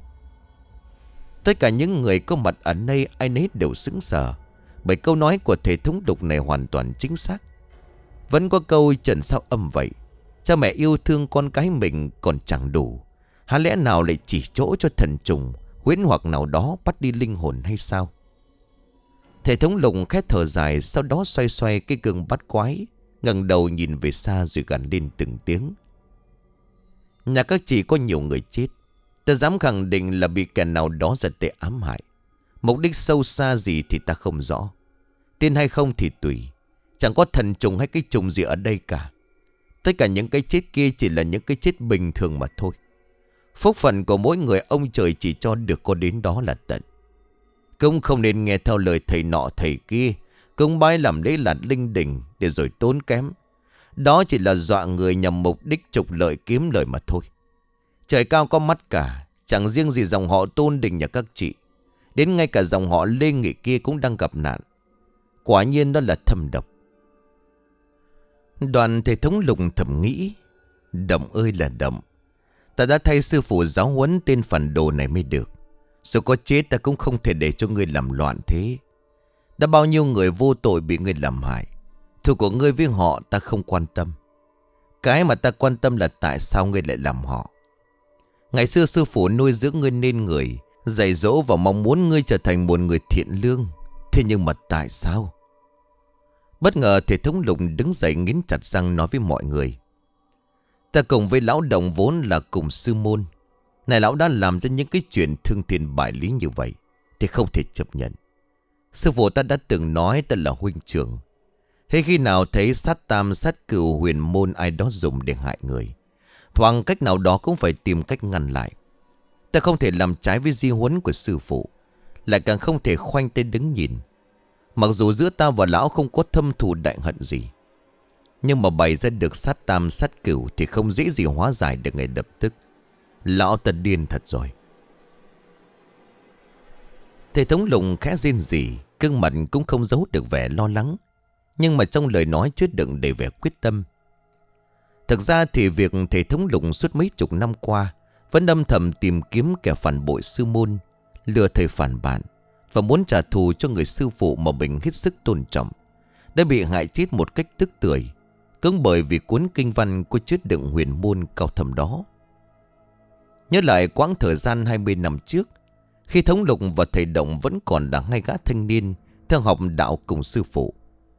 Tất cả những người có mặt ở đây ai nấy đều sững sờ, bởi câu nói của thầy thống đục này hoàn toàn chính xác. Vẫn có câu trần sao âm vậy. Cha mẹ yêu thương con cái mình còn chẳng đủ, há lẽ nào lại chỉ chỗ cho thần trùng huyễn hoặc nào đó bắt đi linh hồn hay sao? Thầy thống lục khét thở dài, sau đó xoay xoay cái gương bắt quái, ngẩng đầu nhìn về xa rồi gằn lên từng tiếng: Nhà các chị có nhiều người chết, ta dám khẳng định là bị kẻ nào đó giật tệ ám hại. Mục đích sâu xa gì thì ta không rõ, tin hay không thì tùy. Chẳng có thần trùng hay cái trùng gì ở đây cả. Tất cả những cái chết kia chỉ là những cái chết bình thường mà thôi. Phúc phận của mỗi người ông trời chỉ cho được có đến đó là tận. Cũng không nên nghe theo lời thầy nọ thầy kia, cúng bái làm lễ lạt linh đình để rồi tốn kém. Đó chỉ là dọa người nhằm mục đích trục lợi kiếm lời mà thôi. Trời cao có mắt cả, chẳng riêng gì dòng họ Tôn Đình nhà các chị, đến ngay cả dòng họ Lê Nghị kia cũng đang gặp nạn. Quả nhiên đó là thâm độc. Đoàn thầy thống lục thầm nghĩ: Động ơi là động, ta đã thay sư phụ giáo huấn tên phản đồ này mới được. Dù có chết ta cũng không thể để cho ngươi làm loạn thế. Đã bao nhiêu người vô tội bị ngươi làm hại. Thù của ngươi với họ ta không quan tâm. Cái mà ta quan tâm là tại sao ngươi lại làm họ. Ngày xưa sư phụ nuôi dưỡng ngươi nên người, dạy dỗ và mong muốn ngươi trở thành một người thiện lương. Thế nhưng mà tại sao? Bất ngờ Thể Thống Lục đứng dậy nghiến chặt răng nói với mọi người. Ta cùng với lão đồng vốn là cùng sư môn. Này lão đã làm ra những cái chuyện thương thiên bại lý như vậy thì không thể chấp nhận. Sư phụ ta đã từng nói ta là huynh trưởng. Thế khi nào thấy sát tam sát cửu huyền môn ai đó dùng để hại người, bằng cách nào đó cũng phải tìm cách ngăn lại. Ta không thể làm trái với di huấn của sư phụ, lại càng không thể khoanh tay đứng nhìn. Mặc dù giữa ta và lão không có thâm thù đại hận gì, nhưng mà bày ra được sát tam sát cửu thì không dễ gì hóa giải được ngay lập tức. Lão ta điên thật rồi. Thể Thống Lục khẽ rên rỉ, gương mặt cũng không giấu được vẻ lo lắng, nhưng mà trong lời nói chứa đựng đầy vẻ quyết tâm. Thực ra thì việc Thể Thống Lục suốt mấy chục năm qua vẫn âm thầm tìm kiếm kẻ phản bội sư môn, lừa thầy phản bạn và muốn trả thù cho người sư phụ mà mình hết sức tôn trọng, đã bị hại chết một cách tức tưởi, cũng bởi vì cuốn kinh văn có chứa đựng huyền môn cao thâm đó. Nhớ lại quãng thời gian hai mươi năm trước, khi Thống Lục và thầy Động vẫn còn là hai gã thanh niên theo học đạo cùng sư phụ.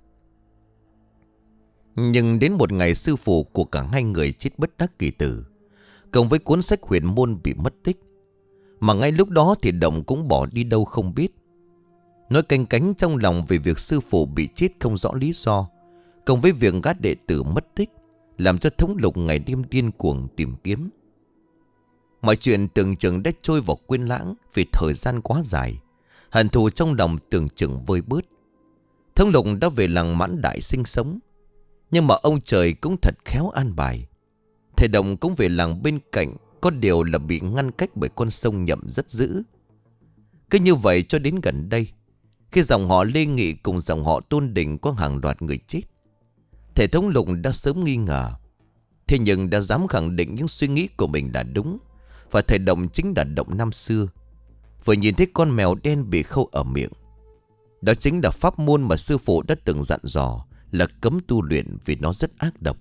Nhưng đến một ngày sư phụ của cả hai người chết bất đắc kỳ tử, cộng với cuốn sách huyền môn bị mất tích. Mà ngay lúc đó thì Động cũng bỏ đi đâu không biết. Nỗi canh cánh trong lòng về việc sư phụ bị chết không rõ lý do, cộng với việc gã đệ tử mất tích, làm cho Thống Lục ngày đêm điên cuồng tìm kiếm. Mọi chuyện tưởng chừng đã trôi vào quên lãng vì thời gian quá dài. Hận thù trong lòng tưởng chừng vơi bớt. Thống Lục đã về làng Mãn Đại sinh sống, nhưng mà ông trời cũng thật khéo an bài. Thầy Động cũng về làng bên cạnh, có điều là bị ngăn cách bởi con sông Nhậm rất dữ. Cứ như vậy cho đến gần đây, khi dòng họ Lê Nghị cùng dòng họ Tôn Đình có hàng loạt người chết, thầy Thống Lục đã sớm nghi ngờ. Thế nhưng đã dám khẳng định những suy nghĩ của mình là đúng, và thầy Động chính là Động năm xưa. Vừa nhìn thấy con mèo đen bị khâu ở miệng, đó chính là pháp môn mà sư phụ đã từng dặn dò là cấm tu luyện vì nó rất ác độc.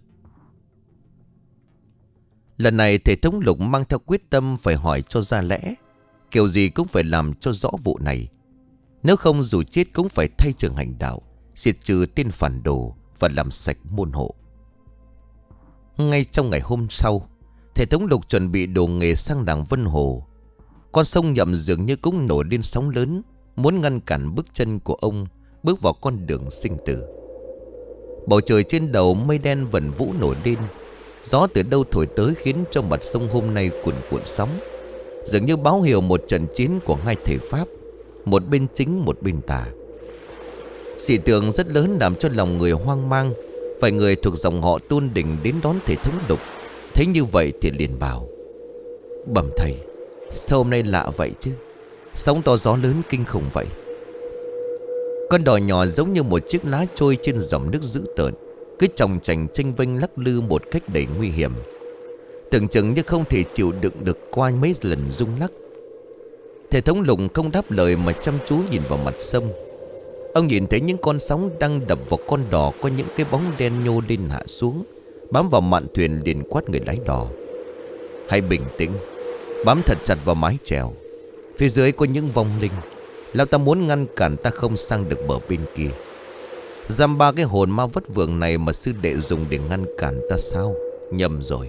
Lần này thầy Thống Lục mang theo quyết tâm phải hỏi cho ra lẽ, kiểu gì cũng phải làm cho rõ vụ này. Nếu không dù chết cũng phải thay trường hành đạo, diệt trừ tên phản đồ và làm sạch môn hộ. Ngay trong ngày hôm sau, thầy Thống Lục chuẩn bị đồ nghề sang làng Vân Hồ. Con sông Nhậm dường như cũng nổi lên sóng lớn, muốn ngăn cản bước chân của ông bước vào con đường sinh tử. Bầu trời trên đầu mây đen vần vũ nổi lên. Gió từ đâu thổi tới khiến cho mặt sông hôm nay cuồn cuộn sóng, dường như báo hiệu một trận chiến của hai thể Pháp, một bên chính một bên tà. Dị tượng rất lớn làm cho lòng người hoang mang. Vài người thuộc dòng họ Tôn Đình đến đón thầy Thống Lục, thấy như vậy thì liền bảo: bẩm thầy, sao hôm nay lạ vậy chứ? Sóng to gió lớn kinh khủng vậy. Con đò nhỏ giống như một chiếc lá trôi trên dòng nước dữ tợn, cứ chòng chành chênh vênh lắc lư một cách đầy nguy hiểm, tưởng chừng như không thể chịu đựng được qua mấy lần rung lắc. Thầy Thống Lục không đáp lời mà chăm chú nhìn vào mặt sông. Ông nhìn thấy những con sóng đang đập vào con đò, có những cái bóng đen nhô lên hạ xuống, bám vào mạn thuyền, liền quát người lái đò: hãy bình tĩnh, bám thật chặt vào mái chèo. Phía dưới có những vong linh, lão ta muốn ngăn cản ta không sang được bờ bên kia. Dăm ba cái hồn ma vất vưởng này mà sư đệ dùng để ngăn cản ta sao? Nhầm rồi.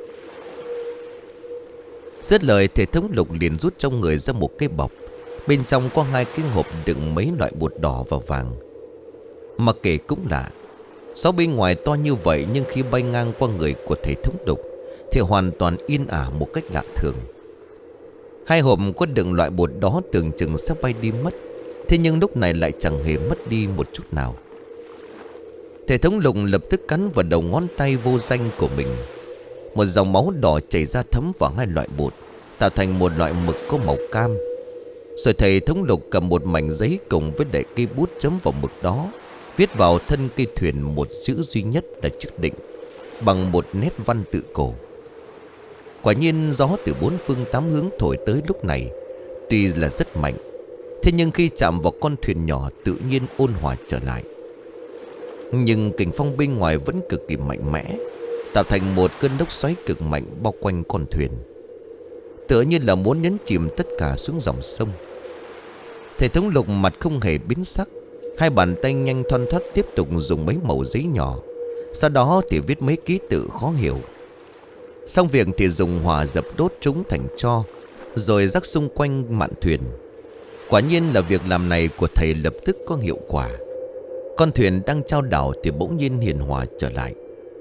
Dứt lời, thầy Thống Lục liền rút trong người ra một cái bọc, bên trong có hai cái hộp đựng mấy loại bột đỏ và vàng. Mà kể cũng lạ, gió bên ngoài to như vậy, nhưng khi bay ngang qua người của thầy Thống Lục thì hoàn toàn yên ả một cách lạ thường. Hai hộp có đựng loại bột đó tưởng chừng sẽ bay đi mất, thế nhưng lúc này lại chẳng hề mất đi một chút nào. Thầy Thống Lục lập tức cắn vào đầu ngón tay vô danh của mình. Một dòng máu đỏ chảy ra thấm vào hai loại bột, tạo thành một loại mực có màu cam. Rồi thầy Thống Lục cầm một mảnh giấy cùng với đại cây bút chấm vào mực đó, viết vào thân cây thuyền một chữ duy nhất là chữ định, bằng một nét văn tự cổ. Quả nhiên gió từ bốn phương tám hướng thổi tới lúc này tuy là rất mạnh, thế nhưng khi chạm vào con thuyền nhỏ tự nhiên ôn hòa trở lại. Nhưng kình phong bên ngoài vẫn cực kỳ mạnh mẽ, tạo thành một cơn lốc xoáy cực mạnh bao quanh con thuyền, tựa như là muốn nhấn chìm tất cả xuống dòng sông. Thầy thống lục mặt không hề biến sắc, hai bàn tay nhanh thoăn thoắt tiếp tục dùng mấy mẩu giấy nhỏ, sau đó thì viết mấy ký tự khó hiểu. Xong việc thì dùng hỏa dập đốt chúng thành tro, rồi rắc xung quanh mạn thuyền. Quả nhiên là việc làm này của thầy lập tức có hiệu quả. Con thuyền đang chao đảo thì bỗng nhiên hiền hòa trở lại.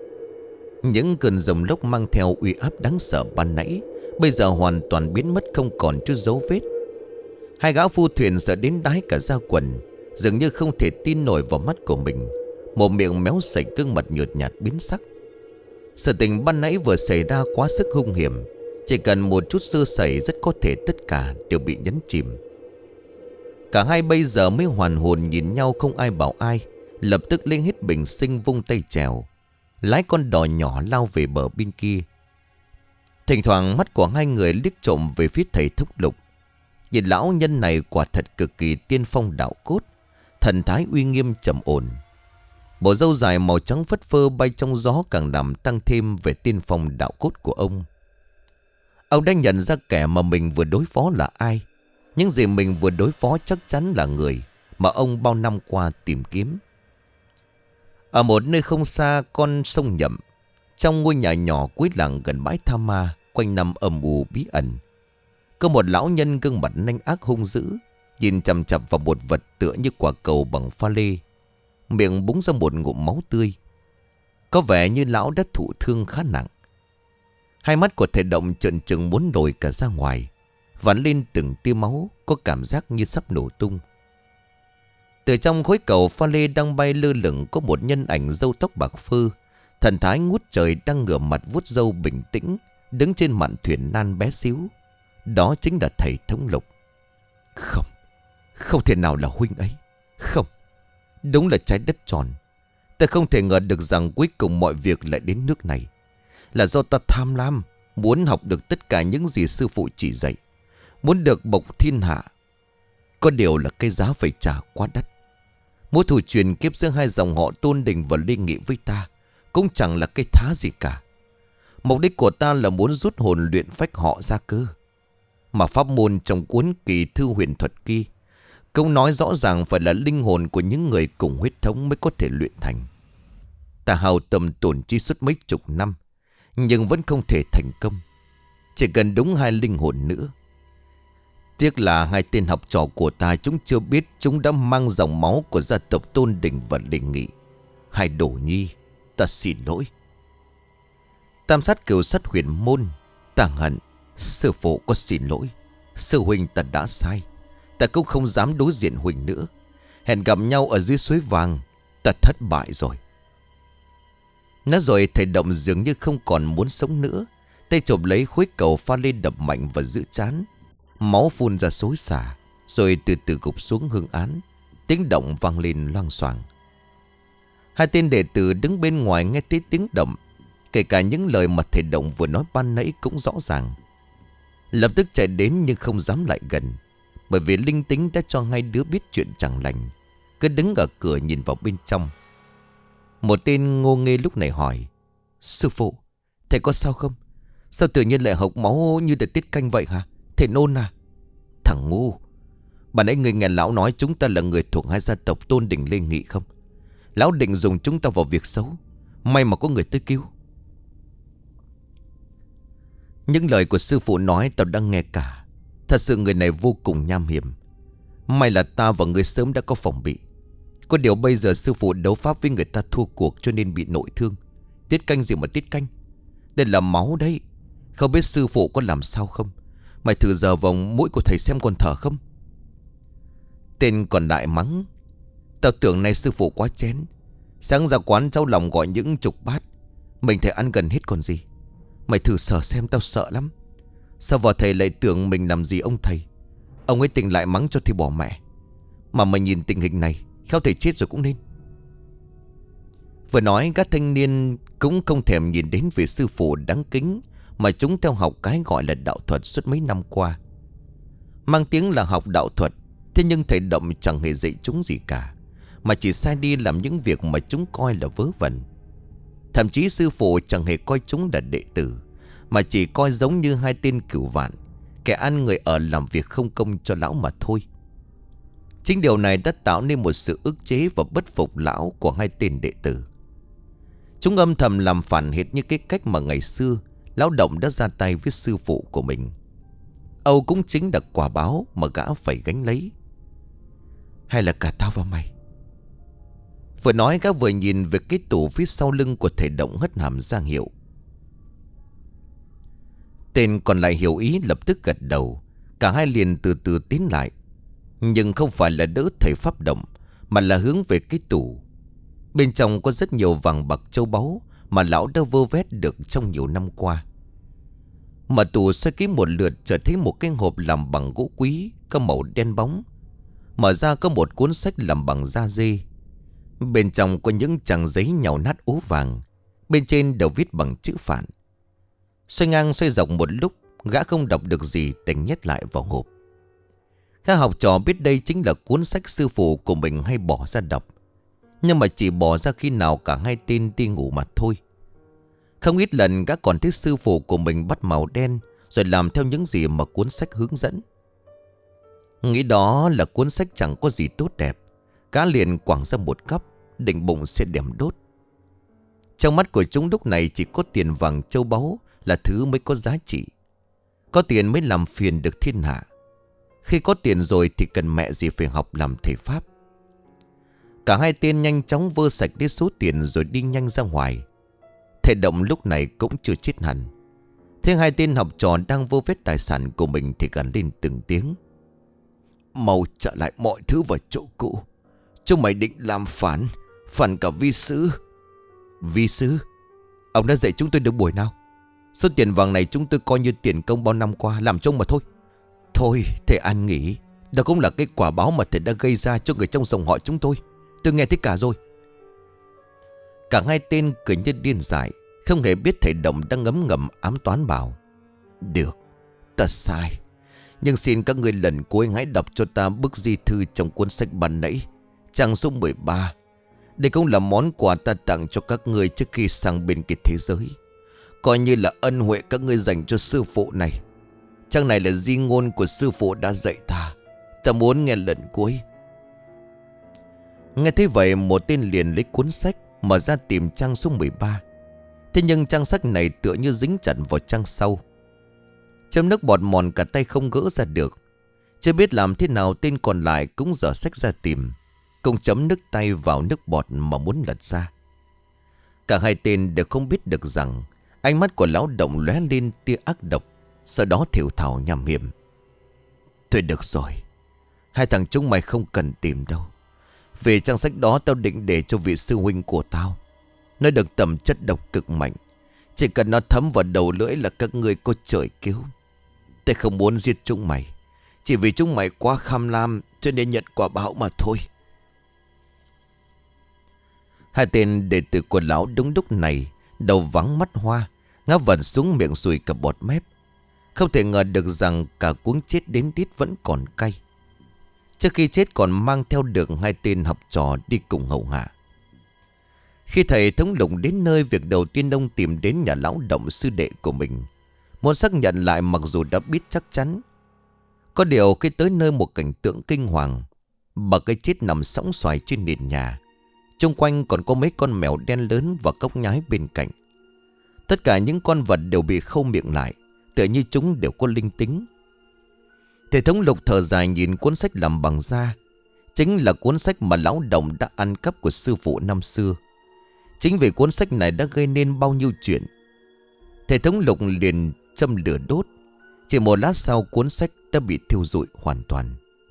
Những cơn dòng lốc mang theo uy áp đáng sợ ban nãy bây giờ hoàn toàn biến mất, không còn chút dấu vết. Hai gã phu thuyền sợ đến đái cả da quần, dường như không thể tin nổi vào mắt của mình. Một miệng méo sạch, gương mặt nhợt nhạt biến sắc. Sự tình ban nãy vừa xảy ra quá sức hung hiểm, chỉ cần một chút sơ sẩy rất có thể tất cả đều bị nhấn chìm. Cả hai bây giờ mới hoàn hồn nhìn nhau, không ai bảo ai, lập tức lên hết bình sinh vung tay chèo, lái con đò nhỏ lao về bờ bên kia. Thỉnh thoảng mắt của hai người liếc trộm về phía thầy Thúc Lục. Nhìn lão nhân này quả thật cực kỳ tiên phong đạo cốt, thần thái uy nghiêm trầm ổn. Bộ râu dài màu trắng phất phơ bay trong gió càng làm tăng thêm về tiên phong đạo cốt của ông. Ông đã nhận ra kẻ mà mình vừa đối phó là ai. Những gì mình vừa đối phó chắc chắn là người mà ông bao năm qua tìm kiếm. Ở một nơi không xa con sông Nhậm, trong ngôi nhà nhỏ cuối làng gần bãi Tha Ma, quanh năm âm u bí ẩn, có một lão nhân gương mặt nanh ác hung dữ, nhìn chằm chằm vào một vật tựa như quả cầu bằng pha lê, miệng búng ra một ngụm máu tươi. Có vẻ như lão đã thụ thương khá nặng. Hai mắt của thầy Động trợn trừng muốn nổi cả ra ngoài, vắn lên từng tia máu, có cảm giác như sắp nổ tung. Từ trong khối cầu pha lê đang bay lơ lửng có một nhân ảnh râu tóc bạc phơ, thần thái ngút trời, đang ngửa mặt vuốt râu bình tĩnh, đứng trên mạn thuyền nan bé xíu. Đó chính là thầy Thống Lục. Không, không thể nào là huynh ấy. Không, đúng là trái đất tròn. Ta không thể ngờ được rằng cuối cùng mọi việc lại đến nước này. Là do ta tham lam, muốn học được tất cả những gì sư phụ chỉ dạy, muốn được bộc thiên hạ. Có điều là cái giá phải trả quá đắt. Mối thù truyền kiếp giữa hai dòng họ Tôn Đình và Lê Nghị với ta cũng chẳng là cái thá gì cả. Mục đích của ta là muốn rút hồn luyện phách họ ra cơ. Mà pháp môn trong cuốn kỳ thư huyền thuật kia câu nói rõ ràng phải là linh hồn của những người cùng huyết thống mới có thể luyện thành. Ta hao tâm tổn chi suốt mấy chục năm, nhưng vẫn không thể thành công. Chỉ cần đúng hai linh hồn nữa. Tiếc là hai tên học trò của ta chúng chưa biết chúng đã mang dòng máu của gia tộc Tôn Đình và Lê Nghị. Hai đồ nhi, ta xin lỗi. Tam sát cửu sát huyền môn, ta hận. Sư phụ có xin lỗi. Sư huynh ta đã sai. Ta cũng không dám đối diện huynh nữa. Hẹn gặp nhau ở dưới suối vàng. Ta thất bại rồi. Nói rồi thầy Động dường như không còn muốn sống nữa. Tay chộp lấy khối cầu pha lên đập mạnh và giữ chán. Máu phun ra xối xả, rồi từ từ gục xuống hương án. Tiếng động vang lên loang xoàng. Hai tên đệ tử đứng bên ngoài nghe thấy tiếng động, kể cả những lời mà thầy Động vừa nói ban nãy cũng rõ ràng. Lập tức chạy đến nhưng không dám lại gần, bởi vì linh tính đã cho hai đứa biết chuyện chẳng lành, cứ đứng ở cửa nhìn vào bên trong. Một tên ngô nghê lúc này hỏi: Sư phụ, thầy có sao không? Sao tự nhiên lại hộc máu như được tiết canh vậy hả? Thầy nôn à? Thằng ngu, bà nãy người nghe lão nói chúng ta là người thuộc hai gia tộc Tôn Đình Lê Nghị không? Lão định dùng chúng ta vào việc xấu. May mà có người tới cứu. Những lời của sư phụ nói tao đang nghe cả. Thật sự người này vô cùng nham hiểm. May là ta và người sớm đã có phòng bị. Có điều bây giờ sư phụ đấu pháp với người ta thua cuộc cho nên bị nội thương. Tiết canh gì mà tiết canh? Đây là máu đấy. Không biết sư phụ có làm sao không? Mày thử giờ vòng mũi của thầy xem còn thở không? Tên còn lại mắng: Tao tưởng nay sư phụ quá chén. Sáng ra quán cháu lòng gọi những chục bát, mình thầy ăn gần hết còn gì. Mày thử sờ xem, tao sợ lắm. Sao vào thầy lại tưởng mình làm gì ông thầy? Ông ấy tỉnh lại mắng cho thì bỏ mẹ. Mà mày nhìn tình hình này, khéo thầy chết rồi cũng nên. Vừa nói các thanh niên cũng không thèm nhìn đến vị sư phụ đáng kính mà chúng theo học cái gọi là đạo thuật suốt mấy năm qua. Mang tiếng là học đạo thuật, thế nhưng thầy Động chẳng hề dạy chúng gì cả, mà chỉ sai đi làm những việc mà chúng coi là vớ vẩn. Thậm chí sư phụ chẳng hề coi chúng là đệ tử, mà chỉ coi giống như hai tên cửu vạn, kẻ ăn người ở làm việc không công cho lão mà thôi. Chính điều này đã tạo nên một sự ức chế và bất phục lão của hai tên đệ tử. Chúng âm thầm làm phản hệt như cái cách mà ngày xưa lão Động đã ra tay với sư phụ của mình. Âu cũng chính là quả báo mà gã phải gánh lấy. Hay là cả tao và mày? Vừa nói gã vừa nhìn về cái tủ phía sau lưng của thầy Động, hất hàm ra hiệu. Tên còn lại hiểu ý lập tức gật đầu. Cả hai liền từ từ tiến lại, nhưng không phải là đỡ thầy Pháp Động, mà là hướng về cái tủ. Bên trong có rất nhiều vàng bạc châu báu mà lão đã vơ vét được trong nhiều năm qua. Mở tủ xoay kín một lượt, chợt thấy một cái hộp làm bằng gỗ quý, có màu đen bóng. Mở ra có một cuốn sách làm bằng da dê. Bên trong có những trang giấy nhàu nát ố vàng, bên trên đều viết bằng chữ Phạn. Xoay ngang xoay dọc một lúc, gã không đọc được gì, đành nhét lại vào hộp. Các học trò biết đây chính là cuốn sách sư phụ của mình hay bỏ ra đọc, nhưng mà chỉ bỏ ra khi nào cả hai tên đi ngủ mà thôi. Không ít lần gã còn thấy sư phụ của mình bắt màu đen, rồi làm theo những gì mà cuốn sách hướng dẫn. Nghĩ đó là cuốn sách chẳng có gì tốt đẹp, gã liền quẳng ra một góc, định bụng sẽ đem đốt. Trong mắt của chúng lúc này chỉ có tiền vàng châu báu là thứ mới có giá trị. Có tiền mới làm phiền được thiên hạ. Khi có tiền rồi thì cần mẹ gì phải học làm thầy Pháp. Cả hai tên nhanh chóng vơ sạch đi số tiền rồi đi nhanh ra ngoài. Thầy Động lúc này cũng chưa chết hẳn. Thế hai tên học trò đang vô vết tài sản của mình thì gằn lên từng tiếng: mau trả lại mọi thứ vào chỗ cũ. Chúng mày định làm phản, phản cả vi sư. Vi sư? Ông đã dạy chúng tôi được buổi nào? Số tiền vàng này chúng tôi coi như tiền công bao năm qua làm trông mà thôi. Thôi thầy an nghỉ. Đó cũng là cái quả báo mà thầy đã gây ra cho người trong dòng họ chúng tôi. Tôi nghe thấy cả rồi. Cả hai tên cười như điên dại, không hề biết thầy Động đang ngấm ngầm ám toán bảo: được, ta sai, nhưng xin các người lần cuối hãy đọc cho ta bức di thư trong cuốn sách ban nãy, trang số mười ba. Đây cũng là món quà ta tặng cho các người trước khi sang bên kia thế giới, coi như là ân huệ các ngươi dành cho sư phụ này. Trang này là di ngôn của sư phụ đã dạy ta. Ta muốn nghe lần cuối. Nghe thấy vậy, một tên liền lấy cuốn sách mở ra tìm trang số mười ba. Thế nhưng trang sách này tựa như dính chặt vào trang sau. Chấm nước bọt mòn cả tay không gỡ ra được. Chưa biết làm thế nào, tên còn lại cũng dở sách ra tìm, cùng chấm nước tay vào nước bọt mà muốn lật ra. Cả hai tên đều không biết được rằng ánh mắt của lão Động lóe lên tia ác độc, sau đó thều thào nham hiểm: thôi được rồi, hai thằng chúng mày không cần tìm đâu. Vì trang sách đó tao định để cho vị sư huynh của tao. Nó được tầm chất độc cực mạnh, chỉ cần nó thấm vào đầu lưỡi là các ngươi có trời cứu. Tao không muốn giết chúng mày, chỉ vì chúng mày quá tham lam cho nên nhận quả báo mà thôi. Hai tên đệ tử của lão đúng lúc này đầu vắng mắt hoa, ngã vật xuống miệng sùi cả bọt mép. Không thể ngờ được rằng cả cuống chết đến tít vẫn còn cay. Trước khi chết còn mang theo được hai tên học trò đi cùng hầu hạ. Khi thầy thống lục đến nơi, việc đầu tiên ông tìm đến nhà lão Động sư đệ của mình, muốn xác nhận lại mặc dù đã biết chắc chắn. Có điều khi tới nơi, một cảnh tượng kinh hoàng: bà cái chết nằm sõng xoài trên nền nhà. Xung quanh còn có mấy con mèo đen lớn và cốc nhái bên cạnh. Tất cả những con vật đều bị khâu miệng lại, tựa như chúng đều có linh tính. Thầy thống lục thở dài nhìn cuốn sách làm bằng da. Chính là cuốn sách mà lão Động đã ăn cắp của sư phụ năm xưa. Chính vì cuốn sách này đã gây nên bao nhiêu chuyện. Thầy thống lục liền châm lửa đốt. Chỉ một lát sau, cuốn sách đã bị thiêu rụi hoàn toàn.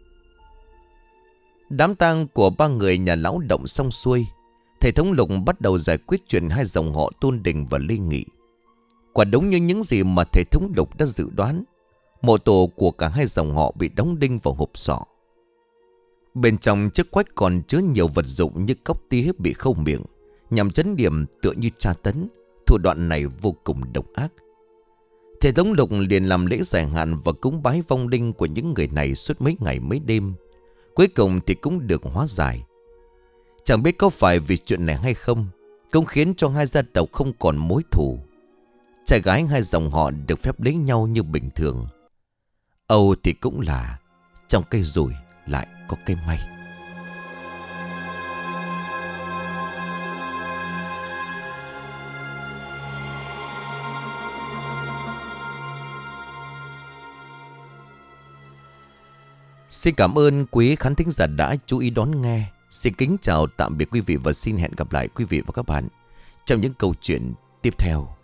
Đám tang của ba người nhà lão Động xong xuôi, thầy thống lục bắt đầu giải quyết chuyện hai dòng họ Tôn Đình và Lê Nghị. Quả đúng như những gì mà thầy thống lục đã dự đoán, mộ tổ của cả hai dòng họ bị đóng đinh vào hộp sọ. Bên trong chiếc quách còn chứa nhiều vật dụng như cốc tía bị khâu miệng, nhằm chấn điểm tựa như tra tấn. Thủ đoạn này vô cùng độc ác. Thầy Tống Lục liền làm lễ giải hạn và cúng bái vong linh của những người này suốt mấy ngày mấy đêm. Cuối cùng thì cũng được hóa giải. Chẳng biết có phải vì chuyện này hay không, cũng khiến cho hai gia tộc không còn mối thù. Trai gái hai dòng họ được phép lấy nhau như bình thường. Âu thì cũng là trong cây rủi lại có cây may. Xin cảm ơn quý khán thính giả đã chú ý đón nghe. Xin kính chào tạm biệt quý vị và xin hẹn gặp lại quý vị và các bạn trong những câu chuyện tiếp theo.